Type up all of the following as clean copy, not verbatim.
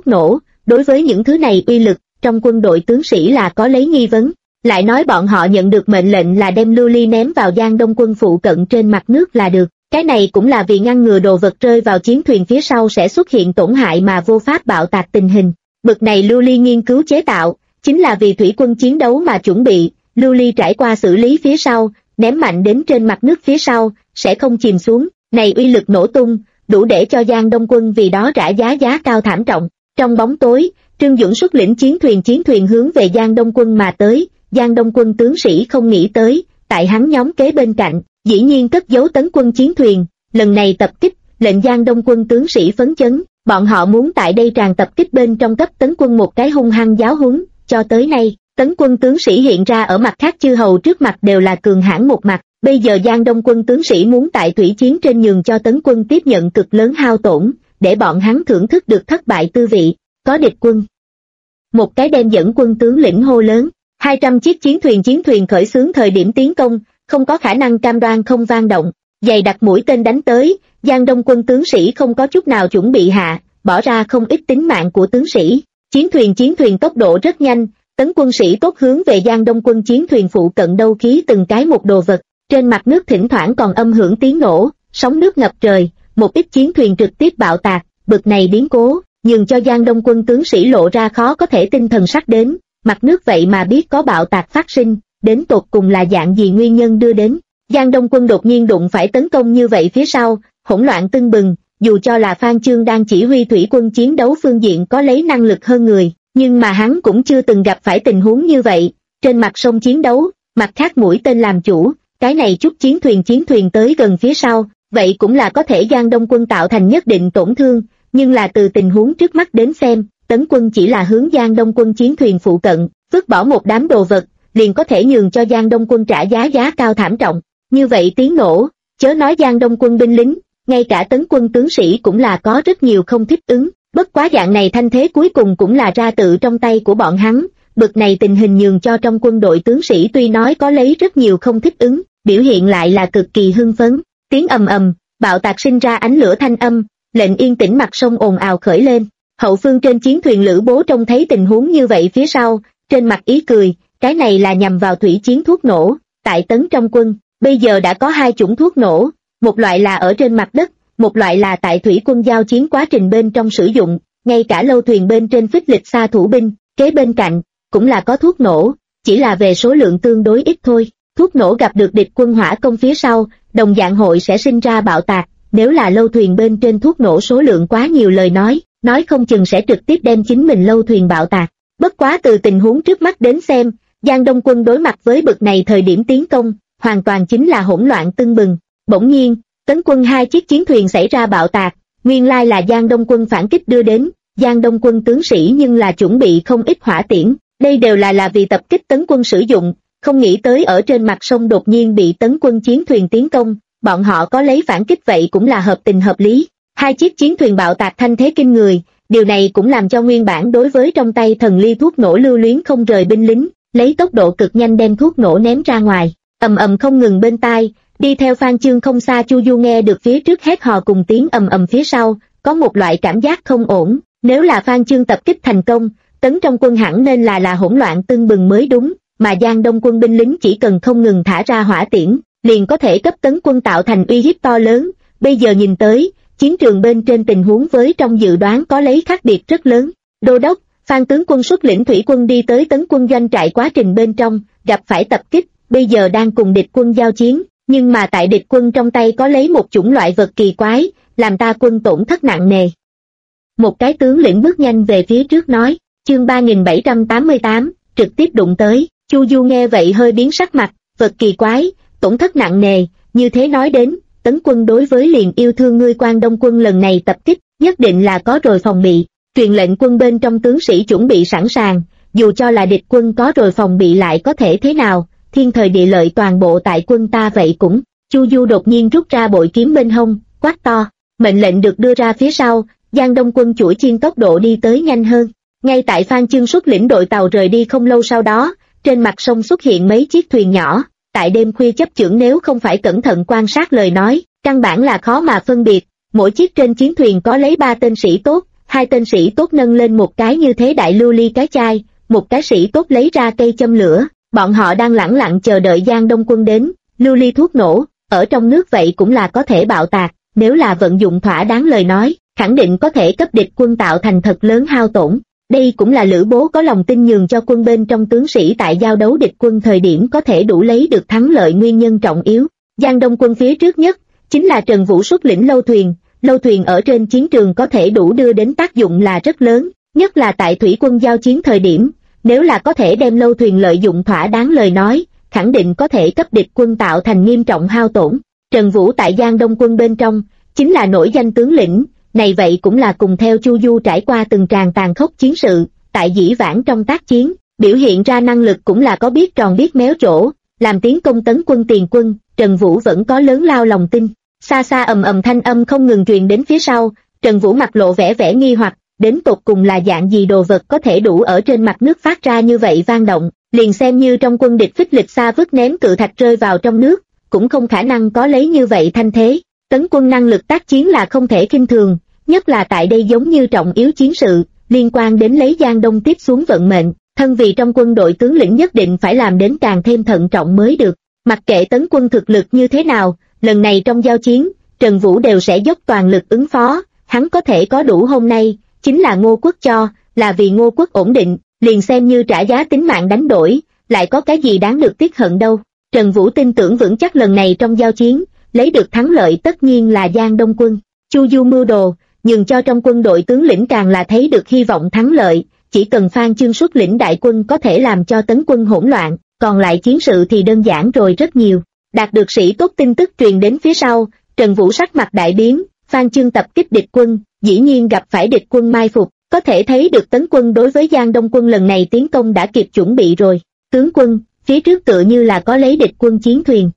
thuốc nổ, đối với những thứ này uy lực, trong quân đội tướng sĩ là có lấy nghi vấn. Lại nói bọn họ nhận được mệnh lệnh là đem lưu ly ném vào Giang Đông quân phụ cận trên mặt nước là được. Cái này cũng là vì ngăn ngừa đồ vật rơi vào chiến thuyền phía sau sẽ xuất hiện tổn hại mà vô pháp bạo tạc tình hình. Bực này lưu ly nghiên cứu chế tạo, chính là vì thủy quân chiến đấu mà chuẩn bị. Lưu ly trải qua xử lý phía sau, ném mạnh đến trên mặt nước phía sau, sẽ không chìm xuống. Này uy lực nổ tung, đủ để cho Giang Đông quân vì đó trả giá cao thảm trọng. Trong bóng tối, Trương Duẩn xuất lĩnh chiến thuyền hướng về Giang Đông quân mà tới. Giang Đông quân tướng sĩ không nghĩ tới, tại hắn nhóm kế bên cạnh, dĩ nhiên cất giấu tấn quân chiến thuyền. Lần này tập kích, lệnh Giang Đông quân tướng sĩ phấn chấn, bọn họ muốn tại đây tràn tập kích bên trong cấp tấn quân một cái hung hăng giáo huấn. Cho tới nay, tấn quân tướng sĩ hiện ra ở mặt khác chư hầu trước mặt đều là cường hãn một mặt, bây giờ Giang Đông quân tướng sĩ muốn tại thủy chiến trên nhường cho tấn quân tiếp nhận cực lớn hao tổn, để bọn hắn thưởng thức được thất bại tư vị. Có địch quân. Một cái đem dẫn quân tướng lĩnh hô lớn, 200 chiếc chiến thuyền khởi xướng thời điểm tiến công, không có khả năng cam đoan không vang động, dày đặt mũi tên đánh tới. Giang Đông quân tướng sĩ không có chút nào chuẩn bị hạ, bỏ ra không ít tính mạng của tướng sĩ. Chiến thuyền tốc độ rất nhanh, tấn quân sĩ tốt hướng về Giang Đông quân chiến thuyền phụ cận đâu khí từng cái một đồ vật. Trên mặt nước thỉnh thoảng còn âm hưởng tiếng nổ, sóng nước ngập trời, một ít chiến thuyền trực tiếp bạo tạc. Bực này biến cố, nhường cho Giang Đông quân tướng sĩ lộ ra khó có thể tin thần sắc đến. Mặt nước vậy mà biết có bạo tạc phát sinh, đến tột cùng là dạng gì nguyên nhân đưa đến. Giang Đông quân đột nhiên đụng phải tấn công như vậy phía sau, hỗn loạn tưng bừng. Dù cho là Phan Chương đang chỉ huy thủy quân chiến đấu phương diện có lấy năng lực hơn người, nhưng mà hắn cũng chưa từng gặp phải tình huống như vậy. Trên mặt sông chiến đấu, mặt khác mũi tên làm chủ, cái này chút chiến thuyền tới gần phía sau, vậy cũng là có thể Giang Đông quân tạo thành nhất định tổn thương, nhưng là từ tình huống trước mắt đến xem, tấn quân chỉ là hướng Giang Đông quân chiến thuyền phụ cận, vứt bỏ một đám đồ vật, liền có thể nhường cho Giang Đông quân trả giá cao thảm trọng. Như vậy tiếng nổ, chớ nói Giang Đông quân binh lính, ngay cả tấn quân tướng sĩ cũng là có rất nhiều không thích ứng, bất quá dạng này thanh thế cuối cùng cũng là ra tự trong tay của bọn hắn. Bực này tình hình nhường cho trong quân đội tướng sĩ tuy nói có lấy rất nhiều không thích ứng, biểu hiện lại là cực kỳ hưng phấn. Tiếng ầm ầm, bạo tạc sinh ra ánh lửa thanh âm, lệnh yên tĩnh mặt sông ồn ào khởi lên. Hậu phương trên chiến thuyền Lữ Bố trông thấy tình huống như vậy phía sau, trên mặt ý cười, cái này là nhằm vào thủy chiến thuốc nổ. Tại tấn trong quân, bây giờ đã có hai chủng thuốc nổ, một loại là ở trên mặt đất, một loại là tại thủy quân giao chiến quá trình bên trong sử dụng. Ngay cả lâu thuyền bên trên phích lịch xa thủ binh, kế bên cạnh, cũng là có thuốc nổ, chỉ là về số lượng tương đối ít thôi. Thuốc nổ gặp được địch quân hỏa công phía sau, đồng dạng hội sẽ sinh ra bạo tạc. Nếu là lâu thuyền bên trên thuốc nổ số lượng quá nhiều lời nói không chừng sẽ trực tiếp đem chính mình lâu thuyền bạo tạc. Bất quá từ tình huống trước mắt đến xem, Giang Đông quân đối mặt với bực này thời điểm tiến công, hoàn toàn chính là hỗn loạn tưng bừng. Bỗng nhiên, tấn quân hai chiếc chiến thuyền xảy ra bạo tạc, nguyên lai là Giang Đông quân phản kích đưa đến. Giang Đông quân tướng sĩ nhưng là chuẩn bị không ít hỏa tiễn, đây đều là vì tập kích tấn quân sử dụng, không nghĩ tới ở trên mặt sông đột nhiên bị tấn quân chiến thuyền tiến công, bọn họ có lấy phản kích vậy cũng là hợp tình hợp lý. Hai chiếc chiến thuyền bạo tạc thanh thế kinh người, điều này cũng làm cho nguyên bản đối với trong tay thần ly thuốc nổ lưu luyến không rời binh lính, lấy tốc độ cực nhanh đem thuốc nổ ném ra ngoài, ầm ầm không ngừng bên tai. Đi theo Phan Chương không xa Chu Du nghe được phía trước hét hò cùng tiếng ầm ầm phía sau, có một loại cảm giác không ổn. Nếu là Phan Chương tập kích thành công, tấn trong quân hẳn nên là hỗn loạn tưng bừng mới đúng, mà Giang Đông quân binh lính chỉ cần không ngừng thả ra hỏa tiễn, liền có thể cấp tấn quân tạo thành uy hiếp to lớn. Bây giờ nhìn tới, chiến trường bên trên tình huống với trong dự đoán có lấy khác biệt rất lớn. Đô đốc, Phan tướng quân xuất lĩnh thủy quân đi tới tấn quân doanh trại quá trình bên trong, gặp phải tập kích, bây giờ đang cùng địch quân giao chiến, nhưng mà tại địch quân trong tay có lấy một chủng loại vật kỳ quái, làm ta quân tổn thất nặng nề. Một cái tướng lĩnh bước nhanh về phía trước nói, chương 3788, trực tiếp đụng tới. Chu Du nghe vậy hơi biến sắc mặt, vật kỳ quái, tổn thất nặng nề, như thế nói đến, tấn quân đối với liền yêu thương ngươi Quan Đông quân lần này tập kích, nhất định là có rồi phòng bị. Truyền lệnh quân bên trong tướng sĩ chuẩn bị sẵn sàng, dù cho là địch quân có rồi phòng bị lại có thể thế nào, thiên thời địa lợi toàn bộ tại quân ta vậy cũng. Chu Du đột nhiên rút ra bội kiếm bên hông, quát to, mệnh lệnh được đưa ra phía sau, Giang Đông quân chuỗi chiên tốc độ đi tới nhanh hơn. Ngay tại Phan Chương xuất lĩnh đội tàu rời đi không lâu sau đó, trên mặt sông xuất hiện mấy chiếc thuyền nhỏ, tại đêm khuya chấp chưởng nếu không phải cẩn thận quan sát lời nói, căn bản là khó mà phân biệt. Mỗi chiếc trên chiến thuyền có lấy 3 tên sĩ tốt, hai tên sĩ tốt nâng lên một cái như thế đại lưu ly cái chai, một cái sĩ tốt lấy ra cây châm lửa, bọn họ đang lẳng lặng chờ đợi Giang Đông Quân đến. Lưu ly thuốc nổ, ở trong nước vậy cũng là có thể bạo tạc, nếu là vận dụng thỏa đáng lời nói, khẳng định có thể cấp địch quân tạo thành thật lớn hao tổn. Đây cũng là Lữ Bố có lòng tin nhường cho quân bên trong tướng sĩ tại giao đấu địch quân thời điểm có thể đủ lấy được thắng lợi nguyên nhân trọng yếu. Giang Đông Quân phía trước nhất, chính là Trần Vũ xuất lĩnh lâu thuyền ở trên chiến trường có thể đủ đưa đến tác dụng là rất lớn, nhất là tại thủy quân giao chiến thời điểm, nếu là có thể đem lâu thuyền lợi dụng thỏa đáng lời nói, khẳng định có thể cấp địch quân tạo thành nghiêm trọng hao tổn. Trần Vũ tại Giang Đông Quân bên trong, chính là nổi danh tướng lĩnh, này vậy cũng là cùng theo Chu Du trải qua từng tràng tàn khốc chiến sự, tại dĩ vãng trong tác chiến, biểu hiện ra năng lực cũng là có biết tròn biết méo chỗ, làm tiến công tấn quân tiền quân, Trần Vũ vẫn có lớn lao lòng tin. Xa xa ầm ầm thanh âm không ngừng truyền đến phía sau, Trần Vũ mặt lộ vẻ nghi hoặc, đến tột cùng là dạng gì đồ vật có thể đủ ở trên mặt nước phát ra như vậy vang động, liền xem như trong quân địch phích lịch xa vứt ném cự thạch rơi vào trong nước, cũng không khả năng có lấy như vậy thanh thế. Tấn quân năng lực tác chiến là không thể khinh thường, nhất là tại đây giống như trọng yếu chiến sự, liên quan đến lấy Giang Đông tiếp xuống vận mệnh, thân vì trong quân đội tướng lĩnh nhất định phải làm đến càng thêm thận trọng mới được. Mặc kệ tấn quân thực lực như thế nào, lần này trong giao chiến, Trần Vũ đều sẽ dốc toàn lực ứng phó, hắn có thể có đủ hôm nay, chính là Ngô Quốc cho, là vì Ngô Quốc ổn định, liền xem như trả giá tính mạng đánh đổi, lại có cái gì đáng được tiếc hận đâu. Trần Vũ tin tưởng vững chắc lần này trong giao chiến, lấy được thắng lợi tất nhiên là Giang Đông Quân. Chu Du mưu đồ, nhưng cho trong quân đội tướng lĩnh càng là thấy được hy vọng thắng lợi, chỉ cần Phan Chương xuất lĩnh đại quân có thể làm cho tấn quân hỗn loạn, còn lại chiến sự thì đơn giản rồi rất nhiều. Đạt được sĩ tốt tin tức truyền đến phía sau, Trần Vũ sắc mặt đại biến, Phan Chương tập kích địch quân, dĩ nhiên gặp phải địch quân mai phục, có thể thấy được tấn quân đối với Giang Đông Quân lần này tiến công đã kịp chuẩn bị rồi. Tướng quân, phía trước tựa như là có lấy địch quân chiến thuyền.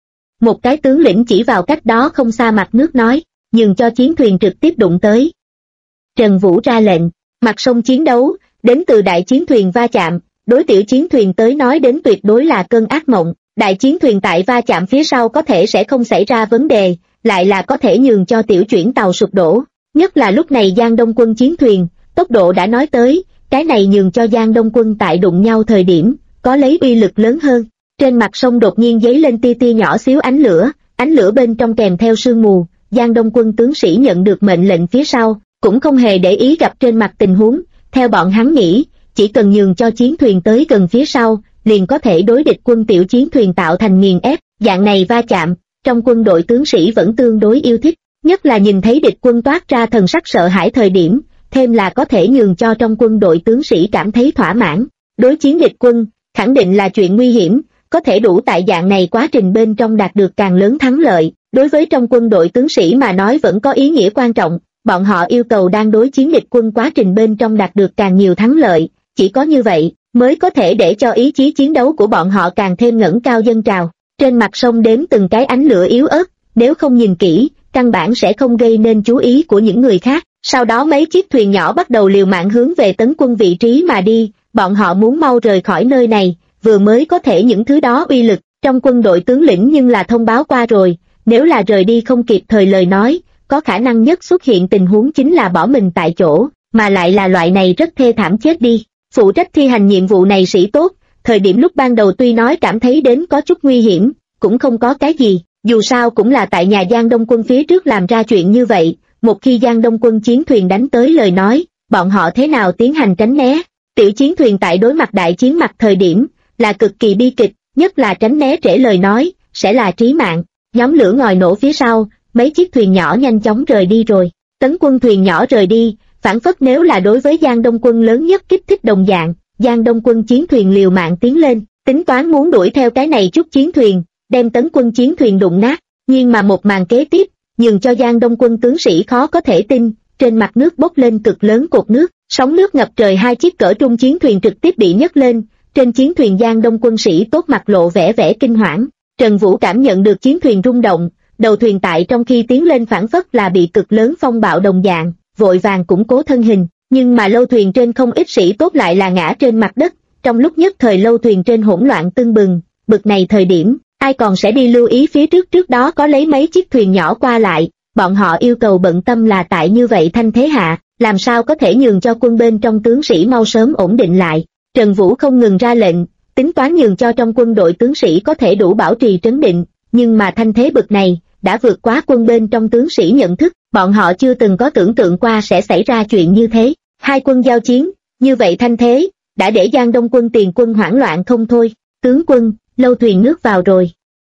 Một cái tướng lĩnh chỉ vào cách đó không xa mặt nước nói, nhường cho chiến thuyền trực tiếp đụng tới. Trần Vũ ra lệnh, mặt sông chiến đấu, đến từ đại chiến thuyền va chạm, đối tiểu chiến thuyền tới nói đến tuyệt đối là cơn ác mộng. Đại chiến thuyền tại va chạm phía sau có thể sẽ không xảy ra vấn đề, lại là có thể nhường cho tiểu chuyển tàu sụp đổ. Nhất là lúc này Giang Đông Quân chiến thuyền, tốc độ đã nói tới, cái này nhường cho Giang Đông Quân tại đụng nhau thời điểm, có lấy uy lực lớn hơn. Trên mặt sông đột nhiên giấy lên tia tia nhỏ xíu ánh lửa bên trong kèm theo sương mù. Giang Đông Quân tướng sĩ nhận được mệnh lệnh phía sau, cũng không hề để ý gặp trên mặt tình huống, theo bọn hắn nghĩ, chỉ cần nhường cho chiến thuyền tới gần phía sau, liền có thể đối địch quân tiểu chiến thuyền tạo thành nghiền ép. Dạng này va chạm, trong quân đội tướng sĩ vẫn tương đối yêu thích, nhất là nhìn thấy địch quân toát ra thần sắc sợ hãi thời điểm, thêm là có thể nhường cho trong quân đội tướng sĩ cảm thấy thỏa mãn. Đối chiến địch quân, khẳng định là chuyện nguy hiểm, có thể đủ tại dạng này quá trình bên trong đạt được càng lớn thắng lợi, đối với trong quân đội tướng sĩ mà nói vẫn có ý nghĩa quan trọng, bọn họ yêu cầu đang đối chiến địch quân quá trình bên trong đạt được càng nhiều thắng lợi, chỉ có như vậy, mới có thể để cho ý chí chiến đấu của bọn họ càng thêm ngẩng cao dâng trào. Trên mặt sông đếm từng cái ánh lửa yếu ớt, nếu không nhìn kỹ, căn bản sẽ không gây nên chú ý của những người khác. Sau đó mấy chiếc thuyền nhỏ bắt đầu liều mạng hướng về tấn quân vị trí mà đi, bọn họ muốn mau rời khỏi nơi này, vừa mới có thể những thứ đó uy lực, trong quân đội tướng lĩnh nhưng là thông báo qua rồi, nếu là rời đi không kịp thời lời nói, có khả năng nhất xuất hiện tình huống chính là bỏ mình tại chỗ, mà lại là loại này rất thê thảm chết đi. Phụ trách thi hành nhiệm vụ này sĩ tốt, thời điểm lúc ban đầu tuy nói cảm thấy đến có chút nguy hiểm, cũng không có cái gì, dù sao cũng là tại nhà Giang Đông Quân phía trước làm ra chuyện như vậy, một khi Giang Đông Quân chiến thuyền đánh tới lời nói, bọn họ thế nào tiến hành tránh né. Tiểu chiến thuyền tại đối mặt đại chiến mặt thời điểm, là cực kỳ bi kịch, nhất là tránh né trễ lời nói, sẽ là trí mạng. Nhóm lửa ngòi nổ phía sau, mấy chiếc thuyền nhỏ nhanh chóng rời đi rồi. Tấn quân thuyền nhỏ rời đi, phản phất nếu là đối với Giang Đông Quân lớn nhất kích thích đồng dạng, Giang Đông Quân chiến thuyền liều mạng tiến lên, tính toán muốn đuổi theo cái này chút chiến thuyền, đem tấn quân chiến thuyền đụng nát, nhưng mà một màn kế tiếp, nhường cho Giang Đông Quân tướng sĩ khó có thể tin, trên mặt nước bốc lên cực lớn cột nước, sóng nước ngập trời, hai chiếc cỡ trung chiến thuyền trực tiếp bị nhấc lên, trên chiến thuyền Giang Đông Quân sĩ tốt mặt lộ vẻ kinh hoảng. Trần Vũ cảm nhận được chiến thuyền rung động, đầu thuyền tại trong khi tiến lên phản phất là bị cực lớn phong bạo đồng dạng, vội vàng củng cố thân hình, nhưng mà lâu thuyền trên không ít sĩ tốt lại là ngã trên mặt đất, trong lúc nhất thời lâu thuyền trên hỗn loạn tưng bừng, bực này thời điểm, ai còn sẽ đi lưu ý phía trước đó có lấy mấy chiếc thuyền nhỏ qua lại, bọn họ yêu cầu bận tâm là tại như vậy thanh thế hạ, làm sao có thể nhường cho quân bên trong tướng sĩ mau sớm ổn định lại. Trần Vũ không ngừng ra lệnh, tính toán nhường cho trong quân đội tướng sĩ có thể đủ bảo trì trấn định, nhưng mà thanh thế bực này đã vượt quá quân bên trong tướng sĩ nhận thức, bọn họ chưa từng có tưởng tượng qua sẽ xảy ra chuyện như thế. Hai quân giao chiến, như vậy thanh thế đã để Giang Đông quân tiền quân hoảng loạn không thôi. Tướng quân, lâu thuyền nước vào rồi.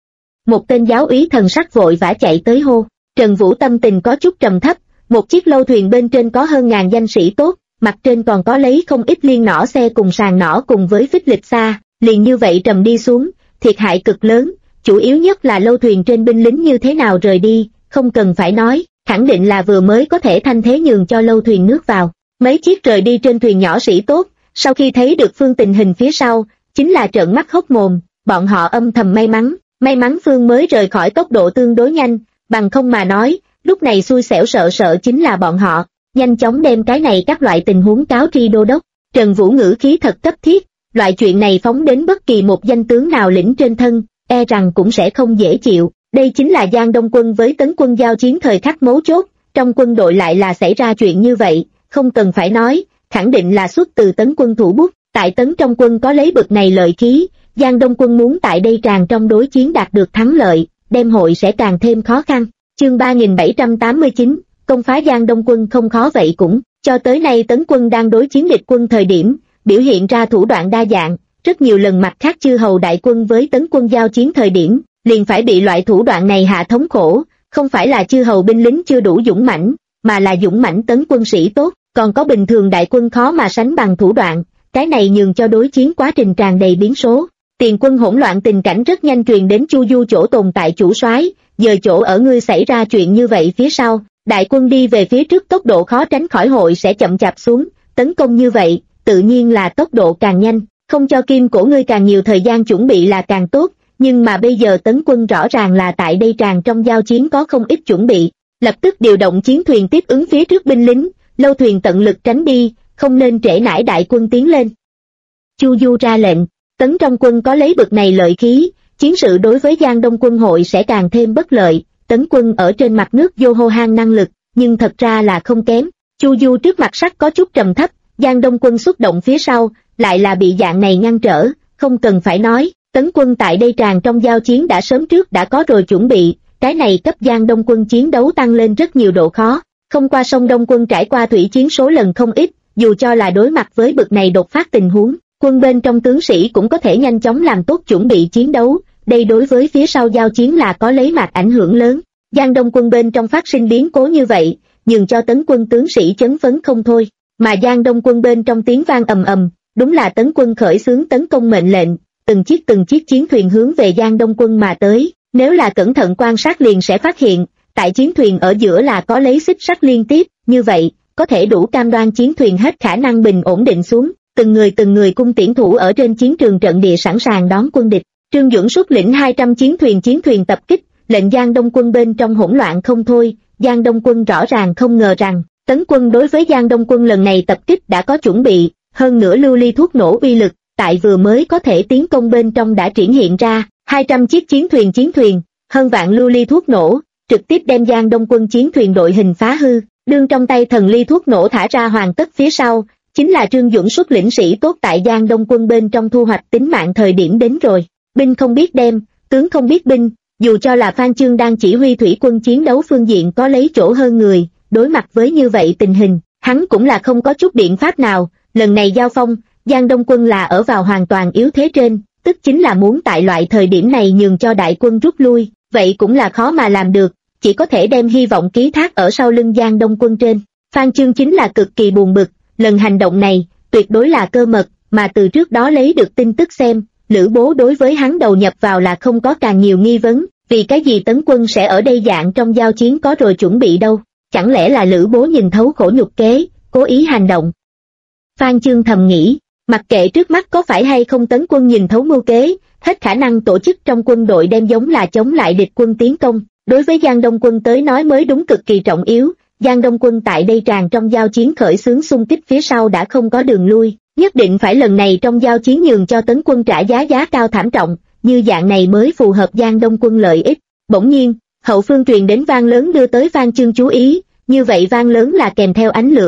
Một tên giáo úy thần sắc vội vã chạy tới hô. Trần Vũ tâm tình có chút trầm thấp, một chiếc lâu thuyền bên trên có hơn ngàn danh sĩ tốt, mặt trên còn có lấy không ít liên nỏ xe cùng sàn nỏ cùng với phích lịch xa, liền như vậy trầm đi xuống, thiệt hại cực lớn, chủ yếu nhất là lâu thuyền trên binh lính như thế nào rời đi, không cần phải nói, khẳng định là vừa mới có thể thanh thế nhường cho lâu thuyền nước vào. Mấy chiếc rời đi trên thuyền nhỏ sĩ tốt, sau khi thấy được Phương tình hình phía sau, chính là trợn mắt hốc mồm, bọn họ âm thầm may mắn Phương mới rời khỏi tốc độ tương đối nhanh, bằng không mà nói, lúc này xui xẻo sợ chính là bọn họ. Nhanh chóng đem cái này các loại tình huống cáo tri đô đốc. Trần Vũ ngữ khí thật cấp thiết, loại chuyện này phóng đến bất kỳ một danh tướng nào lĩnh trên thân, e rằng cũng sẽ không dễ chịu. Đây chính là Giang Đông quân với Tấn quân giao chiến thời khắc mấu chốt, trong quân đội lại là xảy ra chuyện như vậy, không cần phải nói, khẳng định là xuất từ Tấn quân thủ bút. Tại Tấn trong quân có lấy bực này lợi khí, Giang Đông quân muốn tại đây tràn trong đối chiến đạt được thắng lợi, đem hội sẽ càng thêm khó khăn. Chương 3789, công phá Giang Đông quân không khó vậy cũng, cho tới nay Tấn quân đang đối chiến địch quân thời điểm, biểu hiện ra thủ đoạn đa dạng, rất nhiều lần mặt khác chư hầu đại quân với Tấn quân giao chiến thời điểm, liền phải bị loại thủ đoạn này hạ thống khổ, không phải là chư hầu binh lính chưa đủ dũng mãnh, mà là dũng mãnh Tấn quân sĩ tốt, còn có bình thường đại quân khó mà sánh bằng thủ đoạn, cái này nhường cho đối chiến quá trình tràn đầy biến số. Tiền quân hỗn loạn tình cảnh rất nhanh truyền đến Chu Du chỗ tồn tại chủ soái, giờ chỗ ở ngươi xảy ra chuyện như vậy phía sau, đại quân đi về phía trước tốc độ khó tránh khỏi hội sẽ chậm chạp xuống, tấn công như vậy, tự nhiên là tốc độ càng nhanh, không cho kim cổ ngươi càng nhiều thời gian chuẩn bị là càng tốt, nhưng mà bây giờ tấn quân rõ ràng là tại đây tràn trong giao chiến có không ít chuẩn bị, lập tức điều động chiến thuyền tiếp ứng phía trước binh lính, lâu thuyền tận lực tránh đi, không nên trễ nải đại quân tiến lên. Chu Du ra lệnh, Tấn trong quân có lấy bực này lợi khí, chiến sự đối với Giang Đông quân hội sẽ càng thêm bất lợi. Tấn quân ở trên mặt nước vô hô hang năng lực, nhưng thật ra là không kém. Chu Du trước mặt sắc có chút trầm thấp, Giang Đông quân xuất động phía sau, lại là bị dạng này ngăn trở, không cần phải nói, Tấn quân tại đây tràn trong giao chiến đã sớm trước đã có rồi chuẩn bị, cái này cấp Giang Đông quân chiến đấu tăng lên rất nhiều độ khó, không qua sông Đông quân trải qua thủy chiến số lần không ít, dù cho là đối mặt với bực này đột phát tình huống, quân bên trong tướng sĩ cũng có thể nhanh chóng làm tốt chuẩn bị chiến đấu, đây đối với phía sau giao chiến là có lấy mặt ảnh hưởng lớn. Giang Đông quân bên trong phát sinh biến cố như vậy, nhường cho Tấn quân tướng sĩ chấn phấn không thôi, mà Giang Đông quân bên trong tiếng vang ầm ầm, đúng là Tấn quân khởi xướng tấn công mệnh lệnh, từng chiếc chiến thuyền hướng về Giang Đông quân mà tới, nếu là cẩn thận quan sát liền sẽ phát hiện, tại chiến thuyền ở giữa là có lấy xích sắt liên tiếp, như vậy, có thể đủ cam đoan chiến thuyền hết khả năng bình ổn định xuống, từng người cung tiễn thủ ở trên chiến trường trận địa sẵn sàng đón quân địch. Trương Duẩn xuất lĩnh 200 chiến thuyền tập kích, lệnh Giang Đông quân bên trong hỗn loạn không thôi. Giang Đông quân rõ ràng không ngờ rằng, Tấn quân đối với Giang Đông quân lần này tập kích đã có chuẩn bị, hơn nữa lưu ly thuốc nổ uy lực, tại vừa mới có thể tiến công bên trong đã triển hiện ra, 200 chiếc chiến thuyền, hơn vạn lưu ly thuốc nổ, trực tiếp đem Giang Đông quân chiến thuyền đội hình phá hư, đương trong tay thần ly thuốc nổ thả ra hoàn tất phía sau, chính là Trương Duẩn xuất lĩnh sĩ tốt tại Giang Đông quân bên trong thu hoạch tính mạng thời điểm đến rồi. Binh không biết đem, tướng không biết binh, dù cho là Phan Chương đang chỉ huy thủy quân chiến đấu phương diện có lấy chỗ hơn người, đối mặt với như vậy tình hình, hắn cũng là không có chút biện pháp nào. Lần này giao phong, Giang Đông quân là ở vào hoàn toàn yếu thế trên, tức chính là muốn tại loại thời điểm này nhường cho đại quân rút lui, vậy cũng là khó mà làm được, chỉ có thể đem hy vọng ký thác ở sau lưng Giang Đông quân trên. Phan Chương chính là cực kỳ buồn bực, lần hành động này, tuyệt đối là cơ mật, mà từ trước đó lấy được tin tức xem, Lữ Bố đối với hắn đầu nhập vào là không có càng nhiều nghi vấn, vì cái gì Tấn quân sẽ ở đây dạng trong giao chiến có rồi chuẩn bị đâu, chẳng lẽ là Lữ Bố nhìn thấu khổ nhục kế, cố ý hành động. Phan Chương thầm nghĩ, mặc kệ trước mắt có phải hay không Tấn quân nhìn thấu mưu kế, hết khả năng tổ chức trong quân đội đem giống là chống lại địch quân tiến công, đối với Giang Đông quân tới nói mới đúng cực kỳ trọng yếu. Giang Đông quân tại đây tràn trong giao chiến khởi xướng xung kích phía sau đã không có đường lui, nhất định phải lần này trong giao chiến nhường cho Tấn quân trả giá cao thảm trọng, như dạng này mới phù hợp Giang Đông quân lợi ích. Bỗng nhiên, hậu phương truyền đến vang lớn đưa tới Phan Chương chú ý, như vậy vang lớn là kèm theo ánh lửa,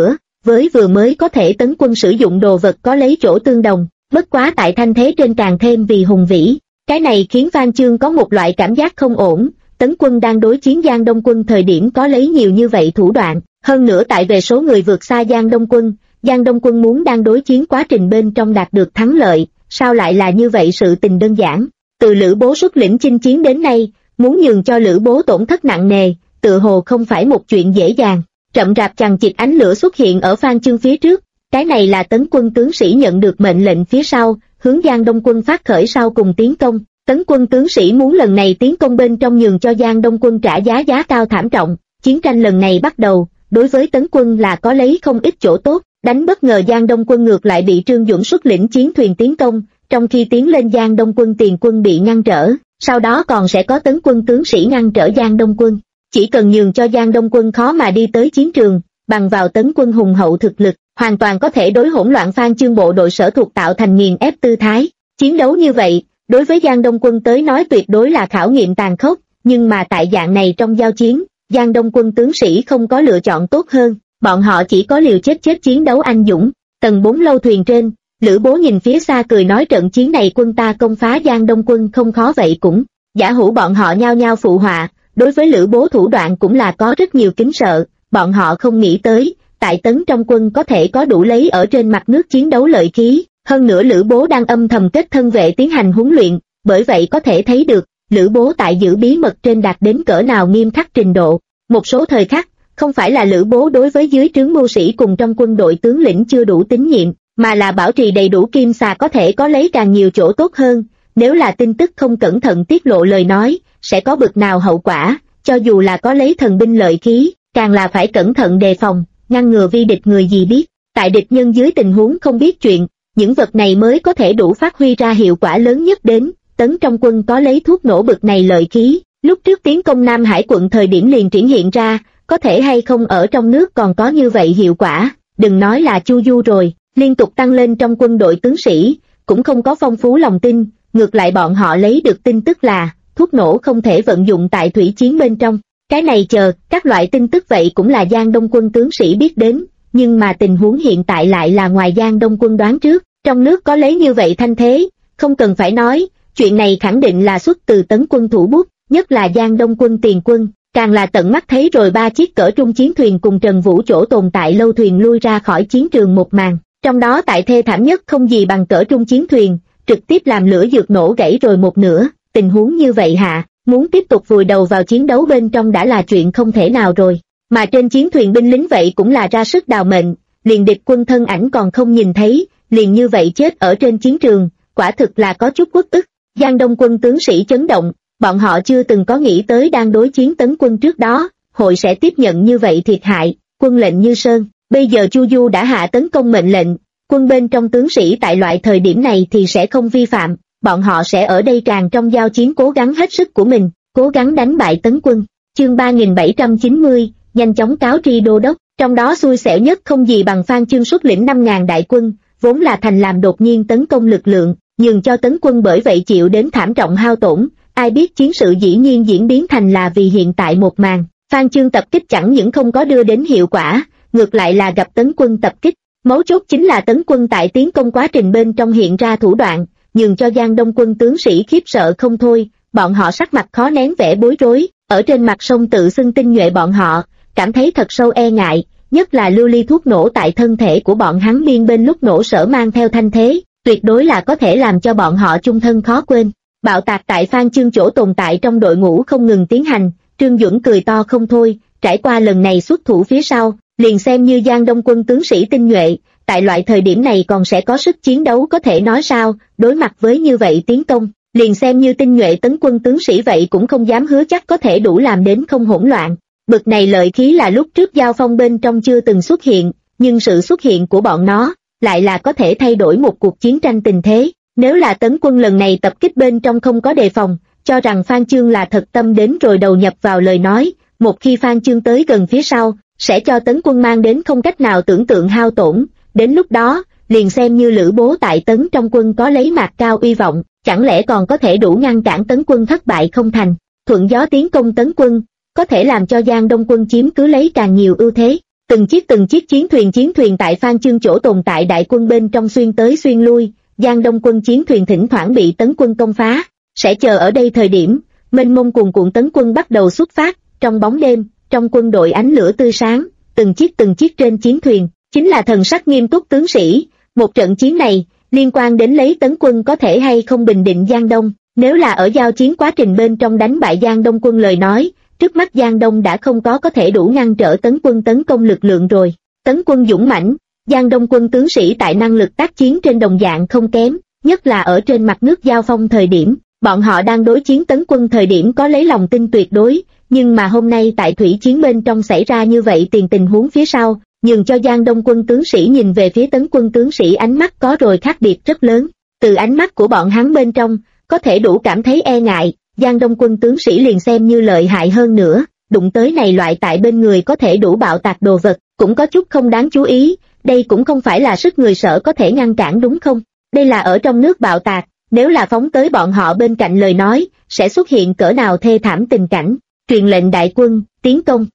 với vừa mới có thể tấn quân sử dụng đồ vật có lấy chỗ tương đồng, bất quá tại thanh thế trên càng thêm vì hùng vĩ. Cái này khiến Phan Chương có một loại cảm giác không ổn, tấn quân đang đối chiến Giang Đông quân thời điểm có lấy nhiều như vậy thủ đoạn, hơn nữa tại về số người vượt xa Giang Đông quân muốn đang đối chiến quá trình bên trong đạt được thắng lợi, sao lại là như vậy sự tình đơn giản. Từ Lữ Bố xuất lĩnh chinh chiến đến nay, muốn nhường cho Lữ Bố tổn thất nặng nề, tựa hồ không phải một chuyện dễ dàng. Rậm rạp chằng chịt ánh lửa xuất hiện ở Phan Chương phía trước, cái này là tấn quân tướng sĩ nhận được mệnh lệnh phía sau, hướng Giang Đông quân phát khởi sau cùng tiến công. Tấn quân tướng sĩ muốn lần này tiến công bên trong nhường cho Giang Đông quân trả giá cao thảm trọng. Chiến tranh lần này bắt đầu, đối với tấn quân là có lấy không ít chỗ tốt, đánh bất ngờ Giang Đông quân ngược lại bị Trương Dũng xuất lĩnh chiến thuyền tiến công, trong khi tiến lên Giang Đông quân tiền quân bị ngăn trở, sau đó còn sẽ có tấn quân tướng sĩ ngăn trở Giang Đông quân. Chỉ cần nhường cho Giang Đông quân khó mà đi tới chiến trường, bằng vào tấn quân hùng hậu thực lực, hoàn toàn có thể đối hỗn loạn Phan Chương bộ đội sở thuộc tạo thành nghiền ép tư thái. Chiến đấu như vậy, đối với Giang Đông quân tới nói tuyệt đối là khảo nghiệm tàn khốc, nhưng mà tại dạng này trong giao chiến, Giang Đông quân tướng sĩ không có lựa chọn tốt hơn, bọn họ chỉ có liều chết chiến đấu anh dũng. Tầng 4 lâu thuyền trên, Lữ Bố nhìn phía xa cười nói trận chiến này quân ta công phá Giang Đông quân không khó vậy cũng. Giả hữu bọn họ nhao nhao phụ họa, đối với Lữ Bố thủ đoạn cũng là có rất nhiều kính sợ, bọn họ không nghĩ tới, tại tấn trong quân có thể có đủ lấy ở trên mặt nước chiến đấu lợi khí, hơn nữa Lữ Bố đang âm thầm kết thân vệ tiến hành huấn luyện, bởi vậy có thể thấy được, Lữ Bố tại giữ bí mật trên đạt đến cỡ nào nghiêm khắc trình độ. Một số thời khắc, không phải là Lữ Bố đối với dưới trướng mưu sĩ cùng trong quân đội tướng lĩnh chưa đủ tín nhiệm, mà là bảo trì đầy đủ kim xà có thể có lấy càng nhiều chỗ tốt hơn, nếu là tin tức không cẩn thận tiết lộ lời nói, sẽ có bực nào hậu quả, cho dù là có lấy thần binh lợi khí, càng là phải cẩn thận đề phòng, ngăn ngừa vi địch người gì biết. Tại địch nhân dưới tình huống không biết chuyện, những vật này mới có thể đủ phát huy ra hiệu quả lớn nhất đến. Tấn trong quân có lấy thuốc nổ bực này lợi khí, lúc trước tiến công Nam Hải quận thời điểm liền triển hiện ra, có thể hay không ở trong nước còn có như vậy hiệu quả, đừng nói là Chu Du rồi, liên tục tăng lên trong quân đội tướng sĩ, cũng không có phong phú lòng tin, ngược lại bọn họ lấy được tin tức là, thuốc nổ không thể vận dụng tại thủy chiến bên trong. Cái này chờ, các loại tin tức vậy cũng là Giang Đông quân tướng sĩ biết đến, nhưng mà tình huống hiện tại lại là ngoài Giang Đông quân đoán trước, trong nước có lấy như vậy thanh thế, không cần phải nói, chuyện này khẳng định là xuất từ tấn quân thủ bút, nhất là Giang Đông quân tiền quân, càng là tận mắt thấy rồi 3 chiếc cỡ trung chiến thuyền cùng Trần Vũ chỗ tồn tại lâu thuyền lui ra khỏi chiến trường một màn, trong đó tại thê thảm nhất không gì bằng cỡ trung chiến thuyền, trực tiếp làm lửa dược nổ gãy rồi một nửa, tình huống như vậy hạ, muốn tiếp tục vùi đầu vào chiến đấu bên trong đã là chuyện không thể nào rồi, mà trên chiến thuyền binh lính vậy cũng là ra sức đào mệnh, liền địch quân thân ảnh còn không nhìn thấy, liền như vậy chết ở trên chiến trường, quả thực là có chút uất ức. Giang Đông quân tướng sĩ chấn động, bọn họ chưa từng có nghĩ tới đang đối chiến tấn quân trước đó, hội sẽ tiếp nhận như vậy thiệt hại, quân lệnh như sơn, bây giờ Chu Du đã hạ tấn công mệnh lệnh, quân bên trong tướng sĩ tại loại thời điểm này thì sẽ không vi phạm, bọn họ sẽ ở đây tràn trong giao chiến cố gắng hết sức của mình, cố gắng đánh bại tấn quân. Chương 3790, nhanh chóng cáo tri đô đốc, trong đó xui xẻo nhất không gì bằng Phan Chương xuất lĩnh 5.000 đại quân, vốn là thành làm đột nhiên tấn công lực lượng, nhường cho tấn quân bởi vậy chịu đến thảm trọng hao tổn, ai biết chiến sự dĩ nhiên diễn biến thành là vì hiện tại một màn, Phan Chương tập kích chẳng những không có đưa đến hiệu quả, ngược lại là gặp tấn quân tập kích, mấu chốt chính là tấn quân tại tiến công quá trình bên trong hiện ra thủ đoạn, nhường cho Giang Đông quân tướng sĩ khiếp sợ không thôi, bọn họ sắc mặt khó nén vẻ bối rối, ở trên mặt sông tự xưng tinh nhuệ bọn họ, cảm thấy thật sâu e ngại, nhất là lưu ly thuốc nổ tại thân thể của bọn hắn biên bên lúc nổ sở mang theo thanh thế, tuyệt đối là có thể làm cho bọn họ chung thân khó quên. Bạo tạc tại Phan Chương chỗ tồn tại trong đội ngũ không ngừng tiến hành, Trương Duẩn cười to không thôi, trải qua lần này xuất thủ phía sau, liền xem như Giang Đông quân tướng sĩ tinh nhuệ, tại loại thời điểm này còn sẽ có sức chiến đấu có thể nói sao, đối mặt với như vậy tiến công, liền xem như tinh nhuệ tấn quân tướng sĩ vậy cũng không dám hứa chắc có thể đủ làm đến không hỗn loạn. Bực này lợi khí là lúc trước giao phong bên trong chưa từng xuất hiện, nhưng sự xuất hiện của bọn nó lại là có thể thay đổi một cuộc chiến tranh tình thế. Nếu là tấn quân lần này tập kích bên trong không có đề phòng, cho rằng Phan Chương là thật tâm đến rồi đầu nhập vào lời nói, một khi Phan Chương tới gần phía sau, sẽ cho tấn quân mang đến không cách nào tưởng tượng hao tổn, đến lúc đó, liền xem như Lữ Bố tại tấn trong quân có lấy mạc cao uy vọng, chẳng lẽ còn có thể đủ ngăn cản tấn quân thất bại không thành, thuận gió tiến công tấn quân, có thể làm cho Giang Đông quân chiếm cứ lấy càng nhiều ưu thế. Từng chiếc chiến thuyền tại Phan Chương chỗ tồn tại đại quân bên trong xuyên tới xuyên lui, Giang Đông quân chiến thuyền thỉnh thoảng bị tấn quân công phá. Sẽ chờ ở đây thời điểm, mênh mông cuồn cuộn tấn quân bắt đầu xuất phát, trong bóng đêm, trong quân đội ánh lửa tươi sáng, từng chiếc trên chiến thuyền, chính là thần sắc nghiêm túc tướng sĩ. Một trận chiến này, liên quan đến lấy tấn quân có thể hay không bình định Giang Đông. Nếu là ở giao chiến quá trình bên trong đánh bại Giang Đông quân lời nói, trước mắt Giang Đông đã không có thể đủ ngăn trở tấn quân tấn công lực lượng rồi. Tấn quân dũng mãnh, Giang Đông quân tướng sĩ tại năng lực tác chiến trên đồng dạng không kém, nhất là ở trên mặt nước giao phong thời điểm, bọn họ đang đối chiến tấn quân thời điểm có lấy lòng tin tuyệt đối, nhưng mà hôm nay tại thủy chiến bên trong xảy ra như vậy tình huống phía sau, nhường cho Giang Đông quân tướng sĩ nhìn về phía tấn quân tướng sĩ ánh mắt có rồi khác biệt rất lớn. Từ ánh mắt của bọn hắn bên trong, có thể đủ cảm thấy e ngại, Giang Đông quân tướng sĩ liền xem như lợi hại hơn nữa, đụng tới này loại tại bên người có thể đủ bạo tạc đồ vật, cũng có chút không đáng chú ý, đây cũng không phải là sức người sở có thể ngăn cản đúng không? Đây là ở trong nước bạo tạc, nếu là phóng tới bọn họ bên cạnh lời nói, sẽ xuất hiện cỡ nào thê thảm tình cảnh. Truyền lệnh đại quân, tiến công.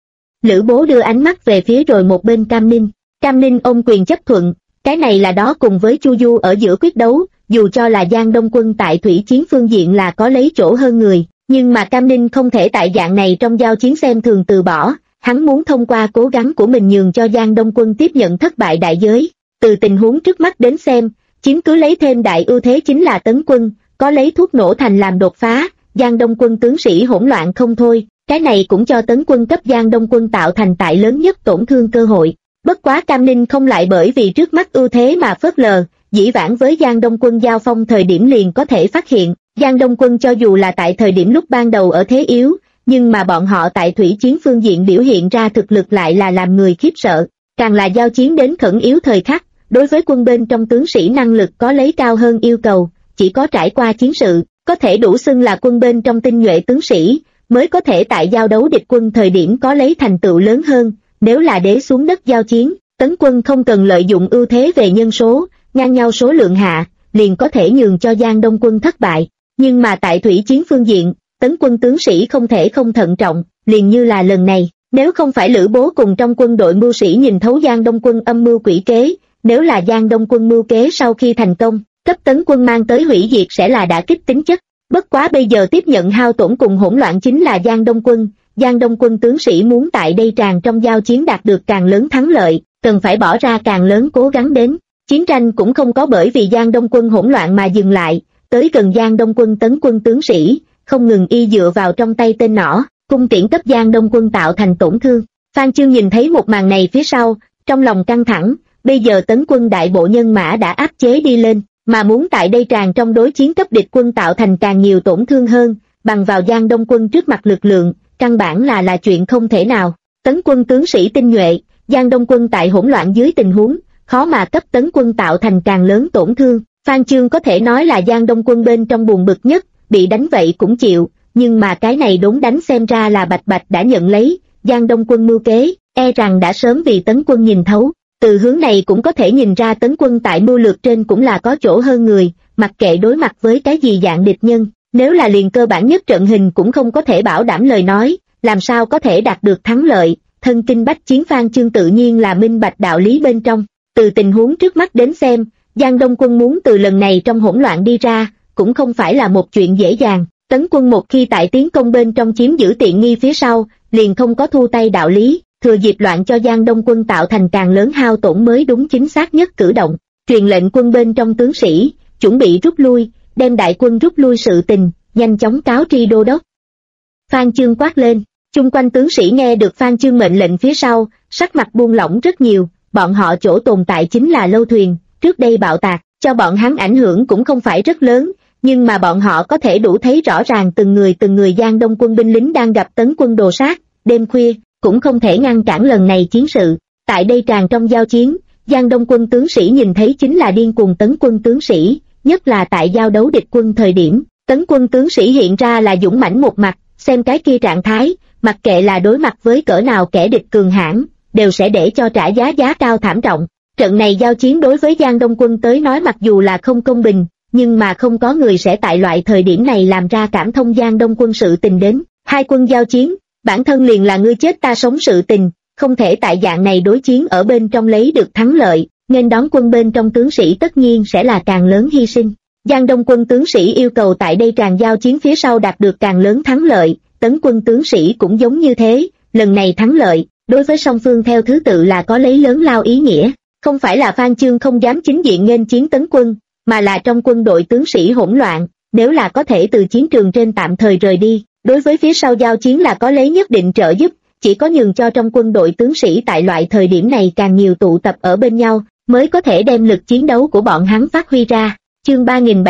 Lữ Bố đưa ánh mắt về phía rồi một bên Cam Ninh ôm quyền chấp thuận, cái này là đó cùng với Chu Du ở giữa quyết đấu, dù cho là Giang Đông quân tại thủy chiến phương diện là có lấy chỗ hơn người, nhưng mà Cam Ninh không thể tại dạng này trong giao chiến xem thường từ bỏ, hắn muốn thông qua cố gắng của mình nhường cho Giang Đông quân tiếp nhận thất bại đại giới. Từ tình huống trước mắt đến xem, chiếm cứ lấy thêm đại ưu thế chính là tấn quân, có lấy thuốc nổ thành làm đột phá, Giang Đông quân tướng sĩ hỗn loạn không thôi, cái này cũng cho tấn quân cấp Giang Đông quân tạo thành tại lớn nhất tổn thương cơ hội. Bất quá Cam Ninh không lại bởi vì trước mắt ưu thế mà phớt lờ, dĩ vãng với Giang Đông quân giao phong thời điểm liền có thể phát hiện, Giang Đông quân cho dù là tại thời điểm lúc ban đầu ở thế yếu, nhưng mà bọn họ tại thủy chiến phương diện biểu hiện ra thực lực lại là làm người khiếp sợ, càng là giao chiến đến khẩn yếu thời khắc, đối với quân bên trong tướng sĩ năng lực có lấy cao hơn yêu cầu, chỉ có trải qua chiến sự, có thể đủ xưng là quân bên trong tinh nhuệ tướng sĩ, mới có thể tại giao đấu địch quân thời điểm có lấy thành tựu lớn hơn. Nếu là đế xuống đất giao chiến, tấn quân không cần lợi dụng ưu thế về nhân số, ngang nhau số lượng hạ, liền có thể nhường cho Giang Đông quân thất bại. Nhưng mà tại thủy chiến phương diện, tấn quân tướng sĩ không thể không thận trọng, liền như là lần này, nếu không phải Lữ Bố cùng trong quân đội mưu sĩ nhìn thấu Giang Đông quân âm mưu quỷ kế, nếu là Giang Đông quân mưu kế sau khi thành công, cấp tấn quân mang tới hủy diệt sẽ là đả kích tính chất. Bất quá bây giờ tiếp nhận hao tổn cùng hỗn loạn chính là Giang Đông quân tướng sĩ muốn tại đây tràn trong giao chiến đạt được càng lớn thắng lợi, cần phải bỏ ra càng lớn cố gắng đến. Chiến tranh cũng không có bởi vì Giang Đông quân hỗn loạn mà dừng lại, tới gần Giang Đông quân tấn quân tướng sĩ, không ngừng y dựa vào trong tay tên nỏ, cung tiễn cấp Giang Đông quân tạo thành tổn thương. Phan Chương nhìn thấy một màn này phía sau, trong lòng căng thẳng, bây giờ tấn quân đại bộ nhân mã đã áp chế đi lên, mà muốn tại đây tràn trong đối chiến cấp địch quân tạo thành càng nhiều tổn thương hơn, bằng vào Giang Đông quân trước mặt lực lượng, căn bản là chuyện không thể nào. Tấn quân tướng sĩ tinh nhuệ, Giang Đông quân tại hỗn loạn dưới tình huống, khó mà cấp tấn quân tạo thành càng lớn tổn thương. Phan Chương có thể nói là Giang Đông quân bên trong buồn bực nhất, bị đánh vậy cũng chịu, nhưng mà cái này đốn đánh xem ra là bạch bạch đã nhận lấy, Giang Đông quân mưu kế, e rằng đã sớm vì tấn quân nhìn thấu. Từ hướng này cũng có thể nhìn ra tấn quân tại mưu lược trên cũng là có chỗ hơn người, mặc kệ đối mặt với cái gì dạng địch nhân, nếu là liền cơ bản nhất trận hình cũng không có thể bảo đảm lời nói, làm sao có thể đạt được thắng lợi. Thân kinh bách chiến Phan Chương tự nhiên là minh bạch đạo lý bên trong. Từ tình huống trước mắt đến xem, Giang Đông quân muốn từ lần này trong hỗn loạn đi ra, cũng không phải là một chuyện dễ dàng. Tấn quân một khi tại tiến công bên trong chiếm giữ tiện nghi phía sau, liền không có thu tay đạo lý, thừa dịp loạn cho Giang Đông quân tạo thành càng lớn hao tổn mới đúng chính xác nhất cử động. Truyền lệnh quân bên trong tướng sĩ, chuẩn bị rút lui, đem đại quân rút lui sự tình, nhanh chóng cáo tri đô đốc. Phan Chương quát lên, chung quanh tướng sĩ nghe được Phan Chương mệnh lệnh phía sau, sắc mặt buông lỏng rất nhiều, bọn họ chỗ tồn tại chính là lâu thuyền, trước đây bạo tạc, cho bọn hắn ảnh hưởng cũng không phải rất lớn, nhưng mà bọn họ có thể đủ thấy rõ ràng từng người Giang Đông quân binh lính đang gặp tấn quân đồ sát, đêm khuya, cũng không thể ngăn cản lần này chiến sự. Tại đây tràn trong giao chiến, Giang Đông quân tướng sĩ nhìn thấy chính là điên cuồng tấn quân tướng sĩ, nhất là tại giao đấu địch quân thời điểm, tấn quân tướng sĩ hiện ra là dũng mãnh một mặt, xem cái kia trạng thái, mặc kệ là đối mặt với cỡ nào kẻ địch cường hãn, đều sẽ để cho trả giá cao thảm trọng. Trận này giao chiến đối với Giang Đông quân tới nói mặc dù là không công bình, nhưng mà không có người sẽ tại loại thời điểm này làm ra cảm thông Giang Đông quân sự tình đến. Hai quân giao chiến, bản thân liền là ngươi chết ta sống sự tình, không thể tại dạng này đối chiến ở bên trong lấy được thắng lợi, nên đón quân bên trong tướng sĩ tất nhiên sẽ là càng lớn hy sinh. Giang Đông quân tướng sĩ yêu cầu tại đây tràn giao chiến phía sau đạt được càng lớn thắng lợi, Tấn quân tướng sĩ cũng giống như thế, lần này thắng lợi, đối với song phương theo thứ tự là có lấy lớn lao ý nghĩa, không phải là Phan Chương không dám chính diện nghênh chiến Tấn quân, mà là trong quân đội tướng sĩ hỗn loạn, nếu là có thể từ chiến trường trên tạm thời rời đi, đối với phía sau giao chiến là có lấy nhất định trợ giúp, chỉ có nhường cho trong quân đội tướng sĩ tại loại thời điểm này càng nhiều tụ tập ở bên nhau, mới có thể đem lực chiến đấu của bọn hắn phát huy ra. Chương